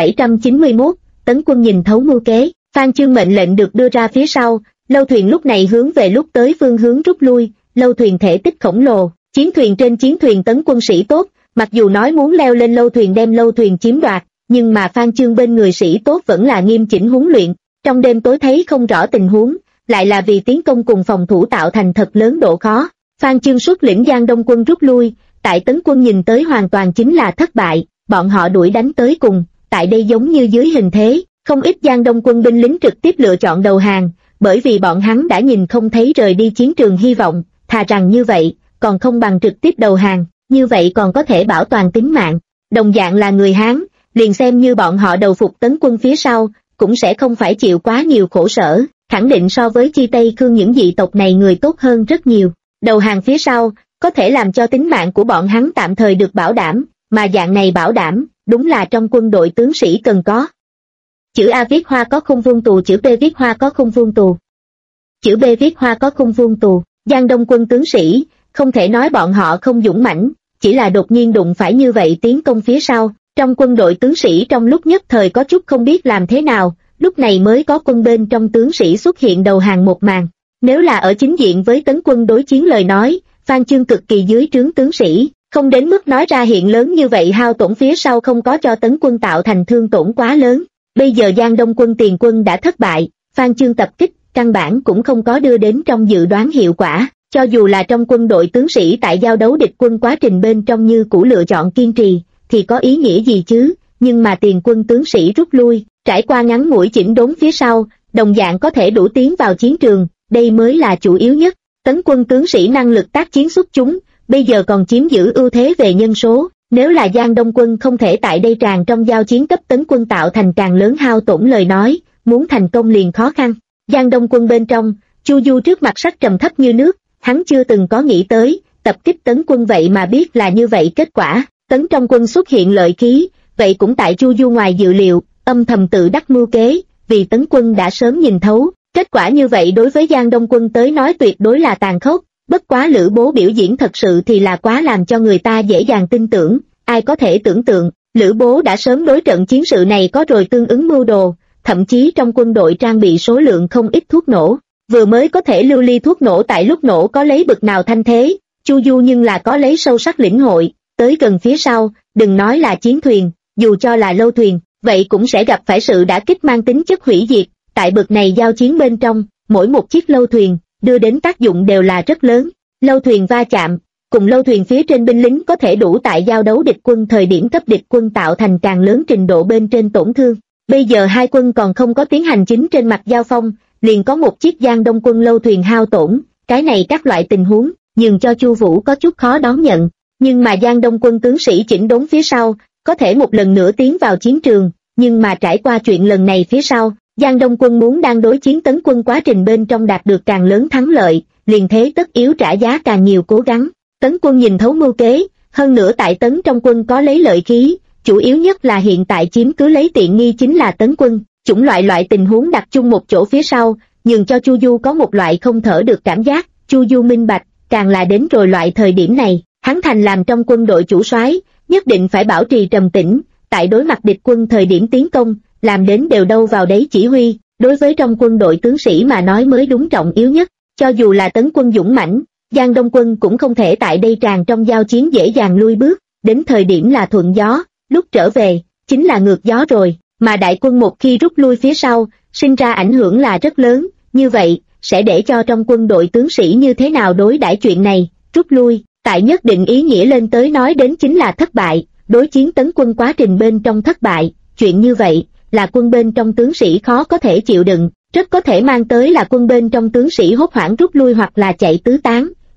3791, Tấn quân nhìn thấu mưu kế, Phan Chương mệnh lệnh được đưa ra phía sau, lâu thuyền lúc này hướng về lúc tới phương hướng rút lui, lâu thuyền thể tích khổng lồ, chiến thuyền trên chiến thuyền Tấn quân sĩ tốt, mặc dù nói muốn leo lên lâu thuyền đem lâu thuyền chiếm đoạt, nhưng mà Phan Chương bên người sĩ tốt vẫn là nghiêm chỉnh huấn luyện, trong đêm tối thấy không rõ tình huống, lại là vì tiến công cùng phòng thủ tạo thành thật lớn độ khó. Phan Chương xuất lĩnh Giang Đông quân rút lui, tại Tấn quân nhìn tới hoàn toàn chính là thất bại, bọn họ đuổi đánh tới cùng, tại đây giống như dưới hình thế, không ít Giang Đông quân binh lính trực tiếp lựa chọn đầu hàng, bởi vì bọn hắn đã nhìn không thấy rời đi chiến trường hy vọng, thà rằng như vậy, còn không bằng trực tiếp đầu hàng, như vậy còn có thể bảo toàn tính mạng. Đồng dạng là người Hán, liền xem như bọn họ đầu phục Tấn quân phía sau, cũng sẽ không phải chịu quá nhiều khổ sở, khẳng định so với Chi Tây Khương những dị tộc này người tốt hơn rất nhiều. Đầu hàng phía sau, có thể làm cho tính mạng của bọn hắn tạm thời được bảo đảm, mà dạng này bảo đảm, đúng là trong quân đội tướng sĩ cần có. Chữ A viết hoa có khung vuông tù, chữ B viết hoa có khung vuông tù. Chữ B viết hoa có khung vuông tù, Giang Đông quân tướng sĩ, không thể nói bọn họ không dũng mãnh, chỉ là đột nhiên đụng phải như vậy tiến công phía sau, trong quân đội tướng sĩ trong lúc nhất thời có chút không biết làm thế nào, lúc này mới có quân bên trong tướng sĩ xuất hiện đầu hàng một màn. Nếu là ở chính diện với Tấn quân đối chiến lời nói, Phan Chương cực kỳ dưới trướng tướng sĩ, không đến mức nói ra hiện lớn như vậy hao tổn phía sau không có cho Tấn quân tạo thành thương tổn quá lớn. Bây giờ Giang Đông quân tiền quân đã thất bại, Phan Chương tập kích, căn bản cũng không có đưa đến trong dự đoán hiệu quả, cho dù là trong quân đội tướng sĩ tại giao đấu địch quân quá trình bên trong như cũ lựa chọn kiên trì, thì có ý nghĩa gì chứ, nhưng mà tiền quân tướng sĩ rút lui, trải qua ngắn ngủi chỉnh đốn phía sau, đồng dạng có thể đủ tiến vào chiến trường, đây mới là chủ yếu nhất. Tấn quân tướng sĩ năng lực tác chiến xuất chúng, bây giờ còn chiếm giữ ưu thế về nhân số, nếu là Giang Đông quân không thể tại đây tràn trong giao chiến cấp Tấn quân tạo thành càng lớn hao tổn lời nói, muốn thành công liền khó khăn. Giang Đông quân bên trong, Chu Du trước mặt sắc trầm thấp như nước, hắn chưa từng có nghĩ tới, tập kích Tấn quân vậy mà biết là như vậy kết quả, Tấn trong quân xuất hiện lợi khí, vậy cũng tại Chu Du ngoài dự liệu, âm thầm tự đắc mưu kế, vì Tấn quân đã sớm nhìn thấu, kết quả như vậy đối với Giang Đông quân tới nói tuyệt đối là tàn khốc, bất quá Lữ Bố biểu diễn thật sự thì là quá làm cho người ta dễ dàng tin tưởng, ai có thể tưởng tượng, Lữ Bố đã sớm đối trận chiến sự này có rồi tương ứng mưu đồ, thậm chí trong quân đội trang bị số lượng không ít thuốc nổ, vừa mới có thể lưu ly thuốc nổ tại lúc nổ có lấy bực nào thanh thế, Chu Du nhưng là có lấy sâu sắc lĩnh hội, tới gần phía sau, đừng nói là chiến thuyền, dù cho là lâu thuyền, vậy cũng sẽ gặp phải sự đả kích mang tính chất hủy diệt, tại bực này giao chiến bên trong, mỗi một chiếc lâu thuyền, đưa đến tác dụng đều là rất lớn, lâu thuyền va chạm, cùng lâu thuyền phía trên binh lính có thể đủ tại giao đấu địch quân thời điểm cấp địch quân tạo thành càng lớn trình độ bên trên tổn thương. Bây giờ hai quân còn không có tiến hành chính trên mặt giao phong, liền có một chiếc Giang Đông quân lâu thuyền hao tổn, cái này các loại tình huống, nhường cho Chu Vũ có chút khó đón nhận, nhưng mà Giang Đông quân tướng sĩ chỉnh đốn phía sau, có thể một lần nữa tiến vào chiến trường, nhưng mà trải qua chuyện lần này phía sau, Giang Đông quân muốn đang đối chiến Tấn quân quá trình bên trong đạt được càng lớn thắng lợi, liền thế tất yếu trả giá càng nhiều cố gắng. Tấn quân nhìn thấu mưu kế, hơn nữa tại Tấn trong quân có lấy lợi khí, chủ yếu nhất là hiện tại chiếm cứ lấy tiện nghi chính là Tấn quân, chủng loại tình huống đặt chung một chỗ phía sau, nhường cho Chu Du có một loại không thở được cảm giác, Chu Du minh bạch, càng là đến rồi loại thời điểm này, hắn thành làm trong quân đội chủ soái, nhất định phải bảo trì trầm tĩnh, tại đối mặt địch quân thời điểm tiến công, làm đến đều đâu vào đấy chỉ huy, đối với trong quân đội tướng sĩ mà nói mới đúng trọng yếu nhất, cho dù là Tấn quân dũng mãnh, Giang Đông quân cũng không thể tại đây tràn trong giao chiến dễ dàng lui bước, đến thời điểm là thuận gió, lúc trở về, chính là ngược gió rồi, mà đại quân một khi rút lui phía sau, sinh ra ảnh hưởng là rất lớn, như vậy, sẽ để cho trong quân đội tướng sĩ như thế nào đối đãi chuyện này, rút lui, tại nhất định ý nghĩa lên tới nói đến chính là thất bại, đối chiến Tấn quân quá trình bên trong thất bại, chuyện như vậy, là quân bên trong tướng sĩ khó có thể chịu đựng, rất có thể mang tới là quân bên trong tướng sĩ hốt hoảng rút lui hoặc là chạy tứ tán,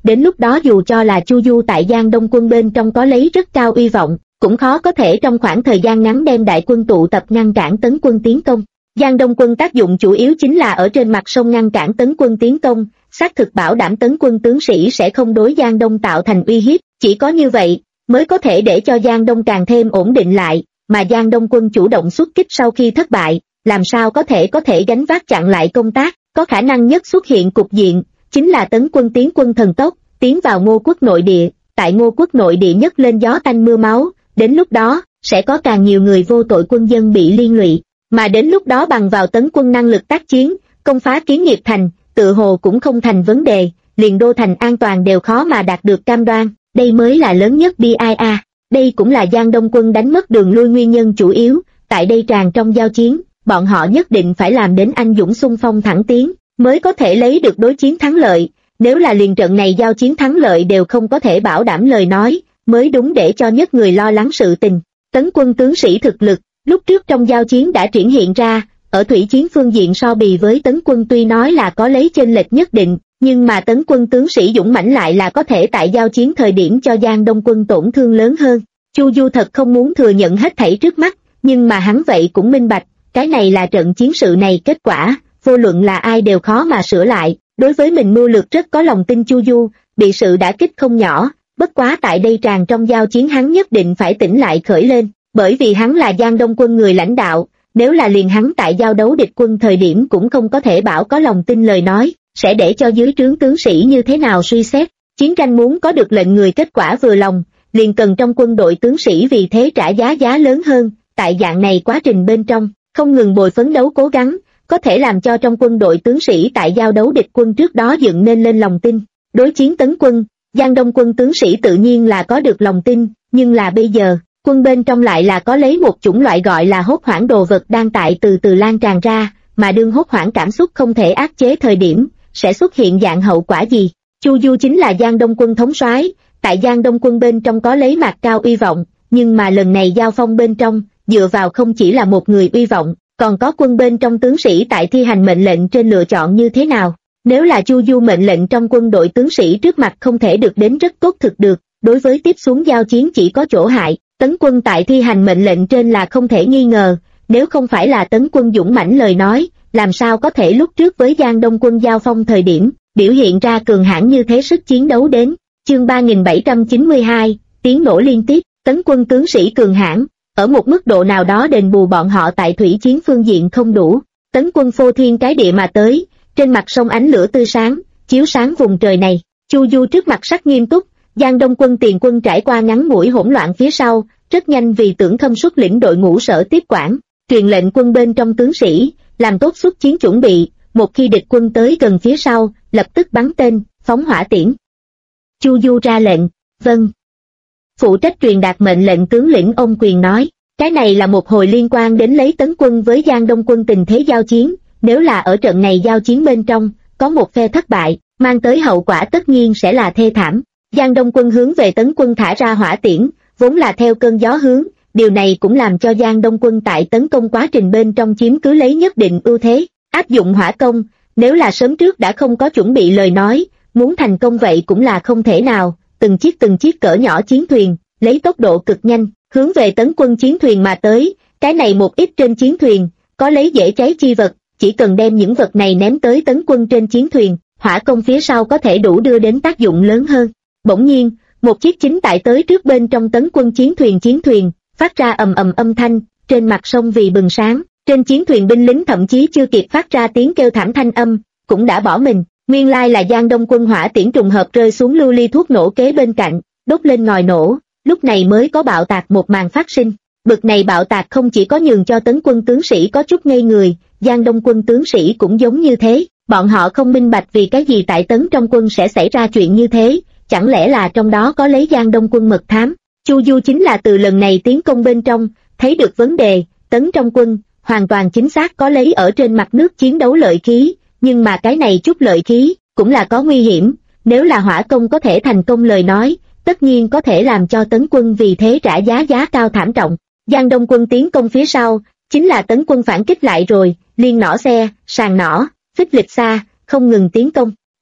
đến lúc đó dù cho là Chu Du tại Giang Đông quân bên trong có lấy rất cao uy vọng, cũng khó có thể trong khoảng thời gian ngắn đem đại quân tụ tập ngăn cản tấn quân tiến công. Giang Đông quân tác dụng chủ yếu chính là ở trên mặt sông ngăn cản tấn quân tiến công, xác thực bảo đảm tấn quân tướng sĩ sẽ không đối Giang Đông tạo thành uy hiếp, chỉ có như vậy mới có thể để cho Giang Đông càng thêm ổn định lại, mà Giang Đông quân chủ động xuất kích sau khi thất bại, làm sao có thể gánh vác chặn lại công tác, có khả năng nhất xuất hiện cục diện, chính là tấn quân tiến quân thần tốc, tiến vào Ngô quốc nội địa, tại Ngô quốc nội địa nhấc lên gió tanh mưa máu, đến lúc đó, sẽ có càng nhiều người vô tội quân dân bị liên lụy, mà đến lúc đó bằng vào tấn quân năng lực tác chiến, công phá Kiến Nghiệp thành, tự hồ cũng không thành vấn đề, liền đô thành an toàn đều khó mà đạt được cam đoan, đây mới là lớn nhất bi ai a. Đây cũng là Giang Đông quân đánh mất đường lui nguyên nhân chủ yếu, tại đây tràn trong giao chiến, bọn họ nhất định phải làm đến anh dũng xung phong thẳng tiến, mới có thể lấy được đối chiến thắng lợi, nếu là liền trận này giao chiến thắng lợi đều không có thể bảo đảm lời nói, mới đúng để cho nhất người lo lắng sự tình. Tấn quân tướng sĩ thực lực, lúc trước trong giao chiến đã triển hiện ra, ở thủy chiến phương diện so bì với tấn quân tuy nói là có lấy chênh lệch nhất định, nhưng mà tấn quân tướng sĩ dũng mãnh lại là có thể tại giao chiến thời điểm cho Giang Đông quân tổn thương lớn hơn. Chu Du thật không muốn thừa nhận hết thảy trước mắt, nhưng mà hắn vậy cũng minh bạch, cái này là trận chiến sự này kết quả, vô luận là ai đều khó mà sửa lại. Đối với mình mưu lược rất có lòng tin Chu Du, bị sự đả kích không nhỏ, bất quá tại đây tràn trong giao chiến hắn nhất định phải tỉnh lại khởi lên, bởi vì hắn là Giang Đông quân người lãnh đạo, nếu là liền hắn tại giao đấu địch quân thời điểm cũng không có thể bảo có lòng tin lời nói, sẽ để cho dưới trướng tướng sĩ như thế nào suy xét. Chiến tranh muốn có được lệnh người kết quả vừa lòng, liền cần trong quân đội tướng sĩ vì thế trả giá lớn hơn, tại dạng này quá trình bên trong, không ngừng bồi phấn đấu cố gắng, có thể làm cho trong quân đội tướng sĩ tại giao đấu địch quân trước đó dựng nên lên lòng tin. Đối chiến tấn quân, Giang Đông quân tướng sĩ tự nhiên là có được lòng tin, nhưng là bây giờ, quân bên trong lại là có lấy một chủng loại gọi là hốt hoảng đồ vật đang tại từ từ lan tràn ra, mà đương hốt hoảng cảm xúc không thể áp chế thời điểm, sẽ xuất hiện dạng hậu quả gì? Chu Du chính là Giang Đông quân thống soái, tại Giang Đông quân bên trong có lấy mạc cao uy vọng, nhưng mà lần này giao phong bên trong, dựa vào không chỉ là một người uy vọng, còn có quân bên trong tướng sĩ tại thi hành mệnh lệnh trên lựa chọn như thế nào. Nếu là Chu Du mệnh lệnh trong quân đội tướng sĩ trước mặt không thể được đến rất tốt thực được, đối với tiếp xuống giao chiến chỉ có chỗ hại, tấn quân tại thi hành mệnh lệnh trên là không thể nghi ngờ, nếu không phải là tấn quân dũng mãnh lời nói, làm sao có thể lúc trước với Giang Đông quân giao phong thời điểm, biểu hiện ra cường hãn như thế sức chiến đấu đến. Chương 3792, tiếng nổ liên tiếp, tấn quân tướng sĩ cường hãn, ở một mức độ nào đó đền bù bọn họ tại thủy chiến phương diện không đủ, tấn quân phô thiên cái địa mà tới, trên mặt sông ánh lửa tươi sáng, chiếu sáng vùng trời này. Chu Du trước mặt sắc nghiêm túc, Giang Đông quân tiền quân trải qua ngắn ngủi hỗn loạn phía sau, rất nhanh vì Tưởng Khâm xuất lĩnh đội ngũ sở tiếp quản, truyền lệnh quân bên trong tướng sĩ, làm tốt xuất chiến chuẩn bị, một khi địch quân tới gần phía sau, lập tức bắn tên, phóng hỏa tiễn. Chu Du ra lệnh, vâng. Phụ trách truyền đạt mệnh lệnh tướng lĩnh ôm quyền nói, cái này là một hồi liên quan đến lấy tấn quân với Giang Đông quân tình thế giao chiến, nếu là ở trận này giao chiến bên trong, có một phe thất bại, mang tới hậu quả tất nhiên sẽ là thê thảm. Giang Đông quân hướng về tấn quân thả ra hỏa tiễn, vốn là theo cơn gió hướng, điều này cũng làm cho Giang Đông quân tại tấn công quá trình bên trong chiếm cứ lấy nhất định ưu thế, áp dụng hỏa công, nếu là sớm trước đã không có chuẩn bị lời nói, muốn thành công vậy cũng là không thể nào, từng chiếc cỡ nhỏ chiến thuyền, lấy tốc độ cực nhanh, hướng về tấn quân chiến thuyền mà tới, cái này một ít trên chiến thuyền, có lấy dễ cháy chi vật, chỉ cần đem những vật này ném tới tấn quân trên chiến thuyền, hỏa công phía sau có thể đủ đưa đến tác dụng lớn hơn. Bỗng nhiên, một chiếc chính tại tới trước bên trong tấn quân chiến thuyền, phát ra ầm ầm âm thanh, trên mặt sông vì bừng sáng, trên chiến thuyền binh lính thậm chí chưa kịp phát ra tiếng kêu thảm thanh âm, cũng đã bỏ mình, nguyên lai là Giang Đông quân hỏa tiễn trùng hợp rơi xuống lưu ly thuốc nổ kế bên cạnh, đốt lên ngòi nổ, lúc này mới có bạo tạc một màn phát sinh. Bực này bạo tạc không chỉ có nhường cho tấn quân tướng sĩ có chút ngây người, Giang Đông quân tướng sĩ cũng giống như thế, bọn họ không minh bạch vì cái gì tại tấn trong quân sẽ xảy ra chuyện như thế, chẳng lẽ là trong đó có lấy Giang Đông quân mật thám. Chu Du chính là từ lần này tiến công bên trong, thấy được vấn đề, tấn trong quân, hoàn toàn chính xác có lấy ở trên mặt nước chiến đấu lợi khí, nhưng mà cái này chút lợi khí, cũng là có nguy hiểm, nếu là hỏa công có thể thành công lời nói, tất nhiên có thể làm cho tấn quân vì thế trả giá cao thảm trọng. Giang Đông quân tiến công phía sau, chính là tấn quân phản kích lại rồi, liên nỏ xe, sàn nỏ, phích lịch xa, không ngừng tiến công.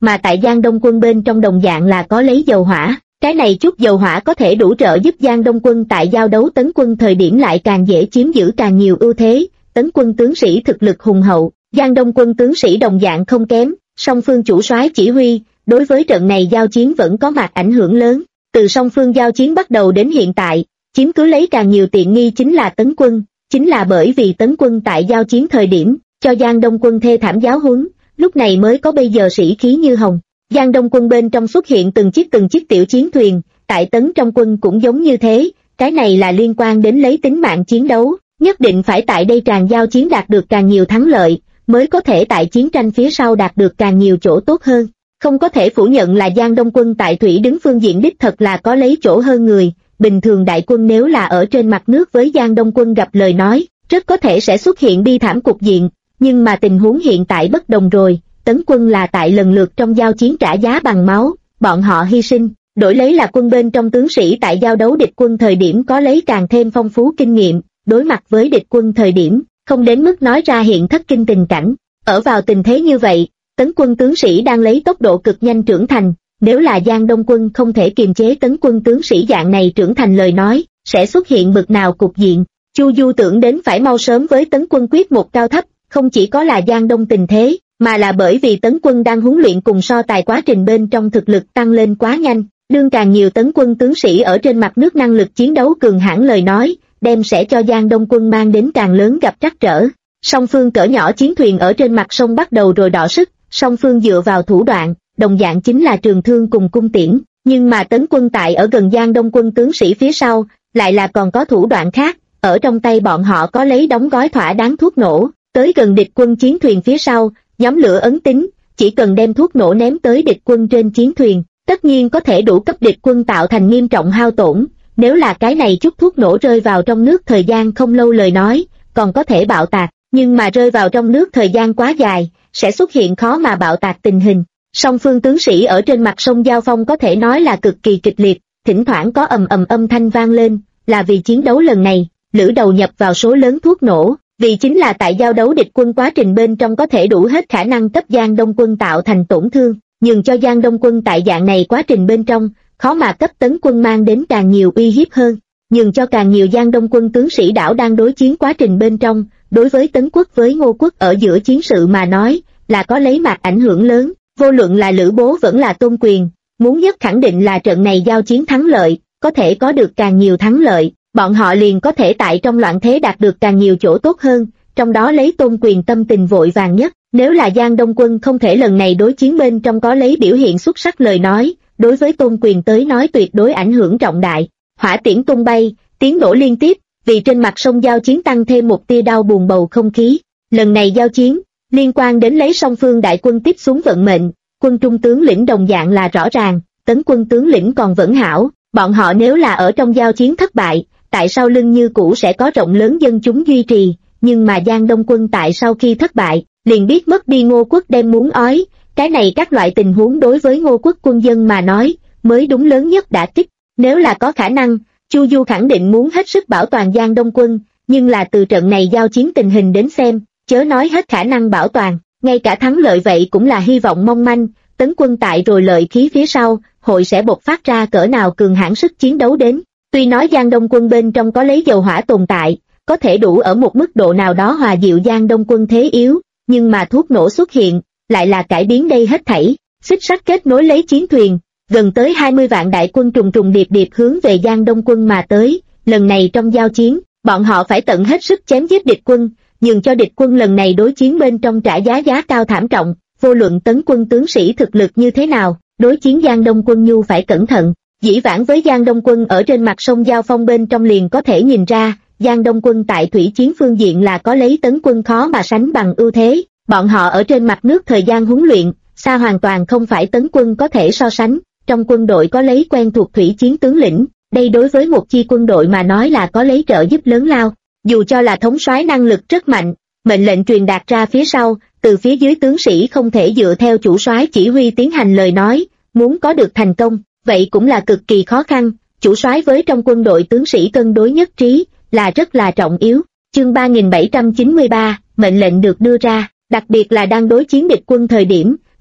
mà tại Giang Đông quân bên trong đồng dạng là có lấy dầu hỏa. Cái này chút dầu hỏa có thể đủ trợ giúp Giang Đông quân tại giao đấu Tấn quân thời điểm lại càng dễ chiếm giữ càng nhiều ưu thế. Tấn quân tướng sĩ thực lực hùng hậu, Giang Đông quân tướng sĩ đồng dạng không kém, song phương chủ soái chỉ huy, đối với trận này giao chiến vẫn có mặt ảnh hưởng lớn. Từ song phương giao chiến bắt đầu đến hiện tại, chiếm cứ lấy càng nhiều tiện nghi chính là Tấn quân, chính là bởi vì Tấn quân tại giao chiến thời điểm, cho Giang Đông quân thê thảm giáo huấn, lúc này mới có bây giờ sĩ khí như hồng. Giang Đông quân bên trong xuất hiện từng chiếc tiểu chiến thuyền, tại Tấn trong quân cũng giống như thế, cái này là liên quan đến lấy tính mạng chiến đấu, nhất định phải tại đây tràn giao chiến đạt được càng nhiều thắng lợi, mới có thể tại chiến tranh phía sau đạt được càng nhiều chỗ tốt hơn. Không có thể phủ nhận là Giang Đông quân tại thủy đứng phương diện đích thật là có lấy chỗ hơn người, bình thường đại quân nếu là ở trên mặt nước với Giang Đông quân gặp lời nói, rất có thể sẽ xuất hiện bi thảm cục diện, nhưng mà tình huống hiện tại bất đồng rồi. Tấn quân là tại lần lượt trong giao chiến trả giá bằng máu, bọn họ hy sinh, đổi lấy là quân bên trong tướng sĩ tại giao đấu địch quân thời điểm có lấy càng thêm phong phú kinh nghiệm, đối mặt với địch quân thời điểm, không đến mức nói ra hiện thất kinh tình cảnh. Ở vào tình thế như vậy, Tấn quân tướng sĩ đang lấy tốc độ cực nhanh trưởng thành, nếu là Giang Đông quân không thể kiềm chế Tấn quân tướng sĩ dạng này trưởng thành lời nói, sẽ xuất hiện bực nào cục diện. Chu Du tưởng đến phải mau sớm với Tấn quân quyết một cao thấp, không chỉ có là Giang Đông tình thế, mà là bởi vì Tấn quân đang huấn luyện cùng so tài quá trình bên trong thực lực tăng lên quá nhanh, đương càng nhiều Tấn quân tướng sĩ ở trên mặt nước năng lực chiến đấu cường hãn lời nói, đem sẽ cho Giang Đông quân mang đến càng lớn gặp trắc trở. Song phương cỡ nhỏ chiến thuyền ở trên mặt sông bắt đầu rồi đọ sức, song phương dựa vào thủ đoạn, đồng dạng chính là trường thương cùng cung tiễn, nhưng mà Tấn quân tại ở gần Giang Đông quân tướng sĩ phía sau, lại là còn có thủ đoạn khác, ở trong tay bọn họ có lấy đóng gói thỏa đáng thuốc nổ, tới gần địch quân chiến thuyền phía sau, nhóm lửa ấn tính, chỉ cần đem thuốc nổ ném tới địch quân trên chiến thuyền, tất nhiên có thể đủ cấp địch quân tạo thành nghiêm trọng hao tổn, nếu là cái này chút thuốc nổ rơi vào trong nước thời gian không lâu lời nói, còn có thể bạo tạc, nhưng mà rơi vào trong nước thời gian quá dài, sẽ xuất hiện khó mà bạo tạc tình hình. Song phương tướng sĩ ở trên mặt sông giao phong có thể nói là cực kỳ kịch liệt, thỉnh thoảng có ầm ầm âm thanh vang lên, là vì chiến đấu lần này, lữ đầu nhập vào số lớn thuốc nổ, vì chính là tại giao đấu địch quân quá trình bên trong có thể đủ hết khả năng cấp Giang Đông quân tạo thành tổn thương, nhưng cho Giang Đông quân tại dạng này quá trình bên trong, khó mà cấp Tấn quân mang đến càng nhiều uy hiếp hơn, nhưng cho càng nhiều Giang Đông quân tướng sĩ đảo đang đối chiến quá trình bên trong, đối với Tấn quốc với Ngô quốc ở giữa chiến sự mà nói, là có lấy mặt ảnh hưởng lớn, vô luận là Lữ Bố vẫn là Tôn Quyền, muốn nhất khẳng định là trận này giao chiến thắng lợi, có thể có được càng nhiều thắng lợi, bọn họ liền có thể tại trong loạn thế đạt được càng nhiều chỗ tốt hơn, trong đó lấy Tôn Quyền tâm tình vội vàng nhất, nếu là Giang Đông quân không thể lần này đối chiến bên trong có lấy biểu hiện xuất sắc lời nói, đối với Tôn Quyền tới nói tuyệt đối ảnh hưởng trọng đại, hỏa tiễn tung bay, tiếng nổ liên tiếp, vì trên mặt sông giao chiến tăng thêm một tia đau buồn bầu không khí, lần này giao chiến, liên quan đến lấy song phương đại quân tiếp xuống vận mệnh, quân trung tướng lĩnh đồng dạng là rõ ràng, Tấn quân tướng lĩnh còn vẫn hảo, bọn họ nếu là ở trong giao chiến thất bại, tại sao lưng như cũ sẽ có rộng lớn dân chúng duy trì, nhưng mà Giang Đông quân tại sau khi thất bại, liền biết mất đi Ngô quốc đem muốn ói, cái này các loại tình huống đối với Ngô quốc quân dân mà nói, mới đúng lớn nhất đả kích, nếu là có khả năng, Chu Du khẳng định muốn hết sức bảo toàn Giang Đông quân, nhưng là từ trận này giao chiến tình hình đến xem, chớ nói hết khả năng bảo toàn, ngay cả thắng lợi vậy cũng là hy vọng mong manh, Tấn quân tại rồi lợi khí phía sau, hội sẽ bộc phát ra cỡ nào cường hãn sức chiến đấu đến. Tuy nói Giang Đông quân bên trong có lấy dầu hỏa tồn tại, có thể đủ ở một mức độ nào đó hòa dịu Giang Đông quân thế yếu, nhưng mà thuốc nổ xuất hiện, lại là cải biến đây hết thảy, xích sắt kết nối lấy chiến thuyền, gần tới 20 vạn đại quân trùng trùng điệp điệp hướng về Giang Đông quân mà tới, lần này trong giao chiến, bọn họ phải tận hết sức chém giết địch quân, nhường cho địch quân lần này đối chiến bên trong trả giá cao thảm trọng, vô luận Tấn quân tướng sĩ thực lực như thế nào, đối chiến Giang Đông quân nhu phải cẩn thận. Dĩ vãng với Giang Đông quân ở trên mặt sông giao phong bên trong liền có thể nhìn ra, Giang Đông quân tại thủy chiến phương diện là có lấy Tấn quân khó mà sánh bằng ưu thế, bọn họ ở trên mặt nước thời gian huấn luyện, xa hoàn toàn không phải Tấn quân có thể so sánh, trong quân đội có lấy quen thuộc thủy chiến tướng lĩnh, đây đối với một chi quân đội mà nói là có lấy trợ giúp lớn lao, dù cho là thống soái năng lực rất mạnh, mệnh lệnh truyền đạt ra phía sau, từ phía dưới tướng sĩ không thể dựa theo chủ soái chỉ huy tiến hành lời nói, muốn có được thành công. Vậy cũng là cực kỳ khó khăn, chủ soái với trong quân đội tướng sĩ cân đối nhất trí, là rất là trọng yếu. Chương 3793, mệnh lệnh được đưa ra, đặc biệt là đang đối chiến địch quân thời điểm,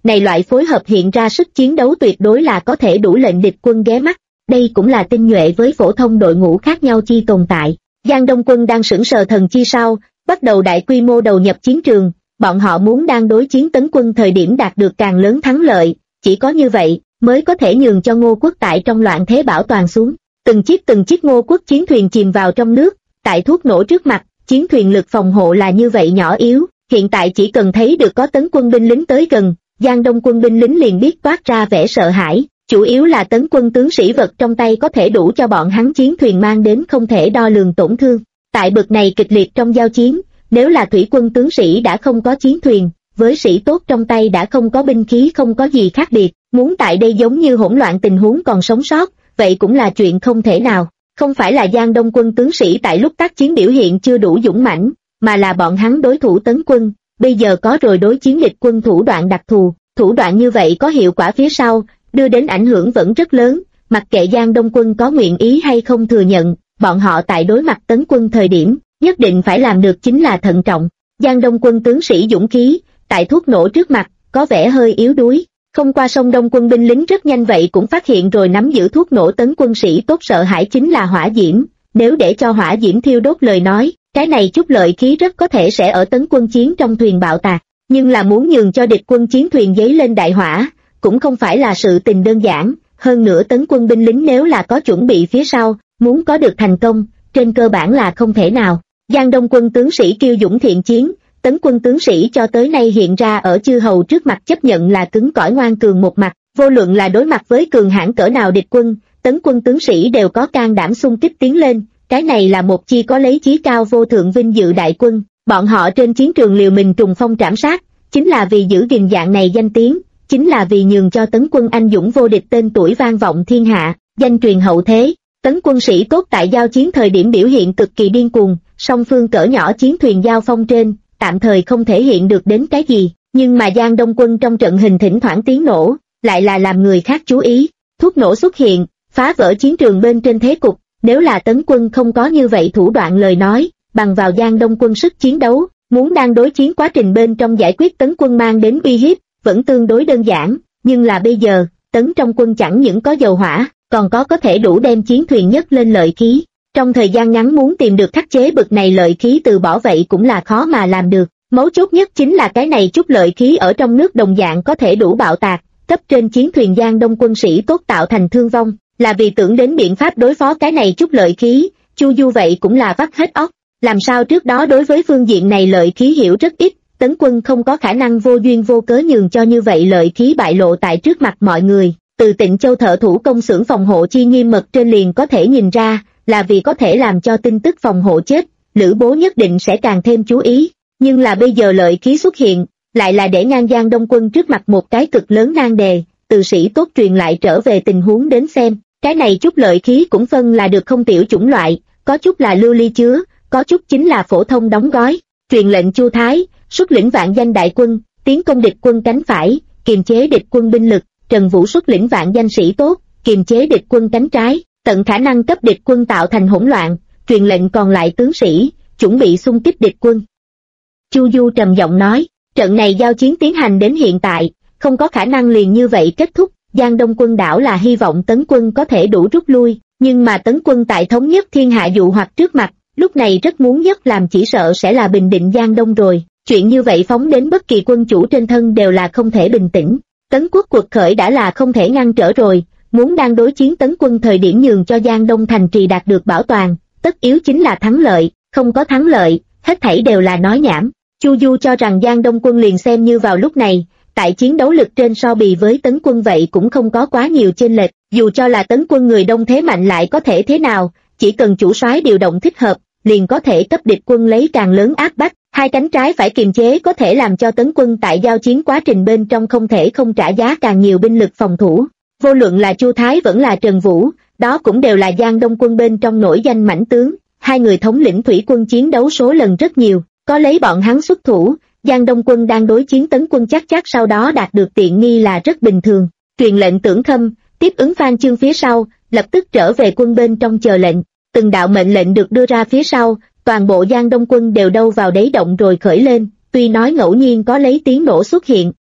này loại phối hợp hiện ra sức chiến đấu tuyệt đối là có thể đủ lệnh địch quân ghé mắt. Đây cũng là tinh nhuệ với phổ thông đội ngũ khác nhau chi tồn tại. Giang Đông quân đang sững sờ thần chi sau, bắt đầu đại quy mô đầu nhập chiến trường, bọn họ muốn đang đối chiến Tấn quân thời điểm đạt được càng lớn thắng lợi, chỉ có như vậy mới có thể nhường cho Ngô quốc tại trong loạn thế bảo toàn xuống. Từng chiếc Ngô quốc chiến thuyền chìm vào trong nước, tại thuốc nổ trước mặt, chiến thuyền lực phòng hộ là như vậy nhỏ yếu, hiện tại chỉ cần thấy được có Tấn quân binh lính tới gần, Giang Đông quân binh lính liền biết toát ra vẻ sợ hãi, chủ yếu là Tấn quân tướng sĩ vật trong tay có thể đủ cho bọn hắn chiến thuyền mang đến không thể đo lường tổn thương. Tại bực này kịch liệt trong giao chiến, nếu là thủy quân tướng sĩ đã không có chiến thuyền, với sĩ tốt trong tay đã không có binh khí không có gì khác biệt, muốn tại đây giống như hỗn loạn tình huống còn sống sót, vậy cũng là chuyện không thể nào. Không phải là Giang Đông quân tướng sĩ tại lúc tác chiến biểu hiện chưa đủ dũng mãnh, mà là bọn hắn đối thủ Tấn quân, bây giờ có rồi đối chiến địch quân thủ đoạn đặc thù, thủ đoạn như vậy có hiệu quả phía sau, đưa đến ảnh hưởng vẫn rất lớn, mặc kệ Giang Đông quân có nguyện ý hay không thừa nhận, bọn họ tại đối mặt Tấn quân thời điểm, nhất định phải làm được chính là thận trọng. Giang Đông quân tướng sĩ dũng khí, tại thuốc nổ trước mặt, có vẻ hơi yếu đuối. Không qua sông Đông quân binh lính rất nhanh vậy cũng phát hiện rồi nắm giữ thuốc nổ Tấn quân sĩ tốt sợ hãi chính là hỏa diễm, nếu để cho hỏa diễm thiêu đốt lời nói, cái này chút lợi khí rất có thể sẽ ở Tấn quân chiến trong thuyền bạo tạc, nhưng là muốn nhường cho địch quân chiến thuyền giấy lên đại hỏa, cũng không phải là sự tình đơn giản, hơn nữa Tấn quân binh lính nếu là có chuẩn bị phía sau, muốn có được thành công, trên cơ bản là không thể nào. Giang Đông quân tướng sĩ kiêu dũng thiện chiến, Tấn quân tướng sĩ cho tới nay hiện ra ở chư hầu trước mặt chấp nhận là cứng cỏi ngoan cường một mặt, vô luận là đối mặt với cường hãn cỡ nào địch quân, Tấn quân tướng sĩ đều có can đảm xung kích tiến lên, cái này là một chi có lấy chí cao vô thượng vinh dự đại quân, bọn họ trên chiến trường liều mình trùng phong trảm sát, chính là vì giữ gìn dạng này danh tiếng, chính là vì nhường cho Tấn quân anh dũng vô địch tên tuổi vang vọng thiên hạ, danh truyền hậu thế. Tấn quân sĩ tốt tại giao chiến thời điểm biểu hiện cực kỳ điên cuồng, song phương cỡ nhỏ chiến thuyền giao phong trên, tạm thời không thể hiện được đến cái gì, nhưng mà Giang Đông quân trong trận hình thỉnh thoảng tiếng nổ, lại là làm người khác chú ý, thuốc nổ xuất hiện, phá vỡ chiến trường bên trên thế cục, nếu là Tấn quân không có như vậy thủ đoạn lời nói, bằng vào Giang Đông quân sức chiến đấu, muốn đang đối chiến quá trình bên trong giải quyết Tấn quân mang đến uy hiếp, vẫn tương đối đơn giản, nhưng là bây giờ, Tấn trong quân chẳng những có dầu hỏa, còn có thể đủ đem chiến thuyền nhấc lên lợi khí. Trong thời gian ngắn muốn tìm được khắc chế bực này lợi khí từ bỏ vậy cũng là khó mà làm được. Mấu chốt nhất chính là cái này chút lợi khí ở trong nước đồng dạng có thể đủ bạo tạc, cấp trên chiến thuyền Giang Đông quân sĩ tốt tạo thành thương vong, là vì tưởng đến biện pháp đối phó cái này chút lợi khí, Chu Du vậy cũng là vắt hết óc. Làm sao trước đó đối với phương diện này lợi khí hiểu rất ít, Tấn quân không có khả năng vô duyên vô cớ nhường cho như vậy lợi khí bại lộ tại trước mặt mọi người. Từ Tịnh Châu thợ thủ công xưởng phòng hộ chi nghiêm mật trên liền có thể nhìn ra, là vì có thể làm cho tin tức phòng hộ chết, Lữ Bố nhất định sẽ càng thêm chú ý. Nhưng là bây giờ lợi khí xuất hiện, lại là để ngang Giang Đông quân trước mặt một cái cực lớn nan đề, từ sĩ tốt truyền lại trở về tình huống đến xem, cái này chút lợi khí cũng phân là được không tiểu chủng loại, có chút là lưu ly chứa, có chút chính là phổ thông đóng gói. Truyền lệnh Chu Thái, xuất lĩnh vạn danh đại quân, tiến công địch quân cánh phải, kiềm chế địch quân binh lực. Trần Vũ xuất lĩnh vạn danh sĩ tốt, kiềm chế địch quân cánh trái, tận khả năng cấp địch quân tạo thành hỗn loạn, truyền lệnh còn lại tướng sĩ, chuẩn bị xung kích địch quân. Chu Du trầm giọng nói, trận này giao chiến tiến hành đến hiện tại, không có khả năng liền như vậy kết thúc, Giang Đông quân đảo là hy vọng Tấn quân có thể đủ rút lui, nhưng mà Tấn quân tại thống nhất thiên hạ dụ hoặc trước mặt, lúc này rất muốn nhất làm chỉ sợ sẽ là bình định Giang Đông rồi, chuyện như vậy phóng đến bất kỳ quân chủ trên thân đều là không thể bình tĩnh. Tấn quốc cuộc khởi đã là không thể ngăn trở rồi, muốn đang đối chiến Tấn quân thời điểm nhường cho Giang Đông thành trì đạt được bảo toàn, tất yếu chính là thắng lợi, không có thắng lợi, hết thảy đều là nói nhảm. Chu Du cho rằng Giang Đông quân liền xem như vào lúc này, tại chiến đấu lực trên so bì với Tấn quân vậy cũng không có quá nhiều chênh lệch, dù cho là Tấn quân người đông thế mạnh lại có thể thế nào, chỉ cần chủ soái điều động thích hợp, liền có thể cấp địch quân lấy càng lớn áp bách. Hai cánh trái phải kiềm chế có thể làm cho Tấn quân tại giao chiến quá trình bên trong không thể không trả giá càng nhiều binh lực phòng thủ. Vô luận là Chu Thái vẫn là Trần Vũ, đó cũng đều là Giang Đông quân bên trong nổi danh mãnh tướng, hai người thống lĩnh thủy quân chiến đấu số lần rất nhiều, có lấy bọn hắn xuất thủ, Giang Đông quân đang đối chiến Tấn quân chắc sau đó đạt được tiện nghi là rất bình thường. Truyền lệnh Tưởng Khâm, tiếp ứng Phan Chương phía sau, lập tức trở về quân bên trong chờ lệnh, từng đạo mệnh lệnh được đưa ra phía sau. Toàn bộ Giang Đông quân đều đâu vào đấy động rồi khởi lên, tuy nói ngẫu nhiên có lấy tiếng nổ xuất hiện,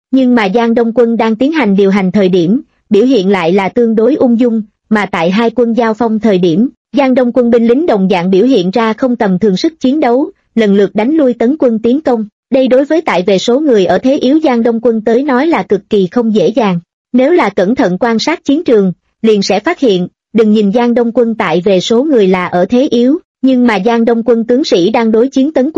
Nhưng mà Giang Đông quân đang tiến hành điều hành thời điểm, biểu hiện lại là tương đối ung dung, mà tại hai quân giao phong thời điểm, Giang Đông quân binh lính đồng dạng biểu hiện ra không tầm thường sức chiến đấu, lần lượt đánh lui tấn quân tiến công. Đây đối với tại về số người ở thế yếu Giang Đông quân tới nói là cực kỳ không dễ dàng. Nếu là cẩn thận quan sát chiến trường, liền sẽ phát hiện, đừng nhìn Giang Đông quân tại về số người là ở thế yếu, nhưng mà Giang Đông quân tướng sĩ đang đối chiến tấn quân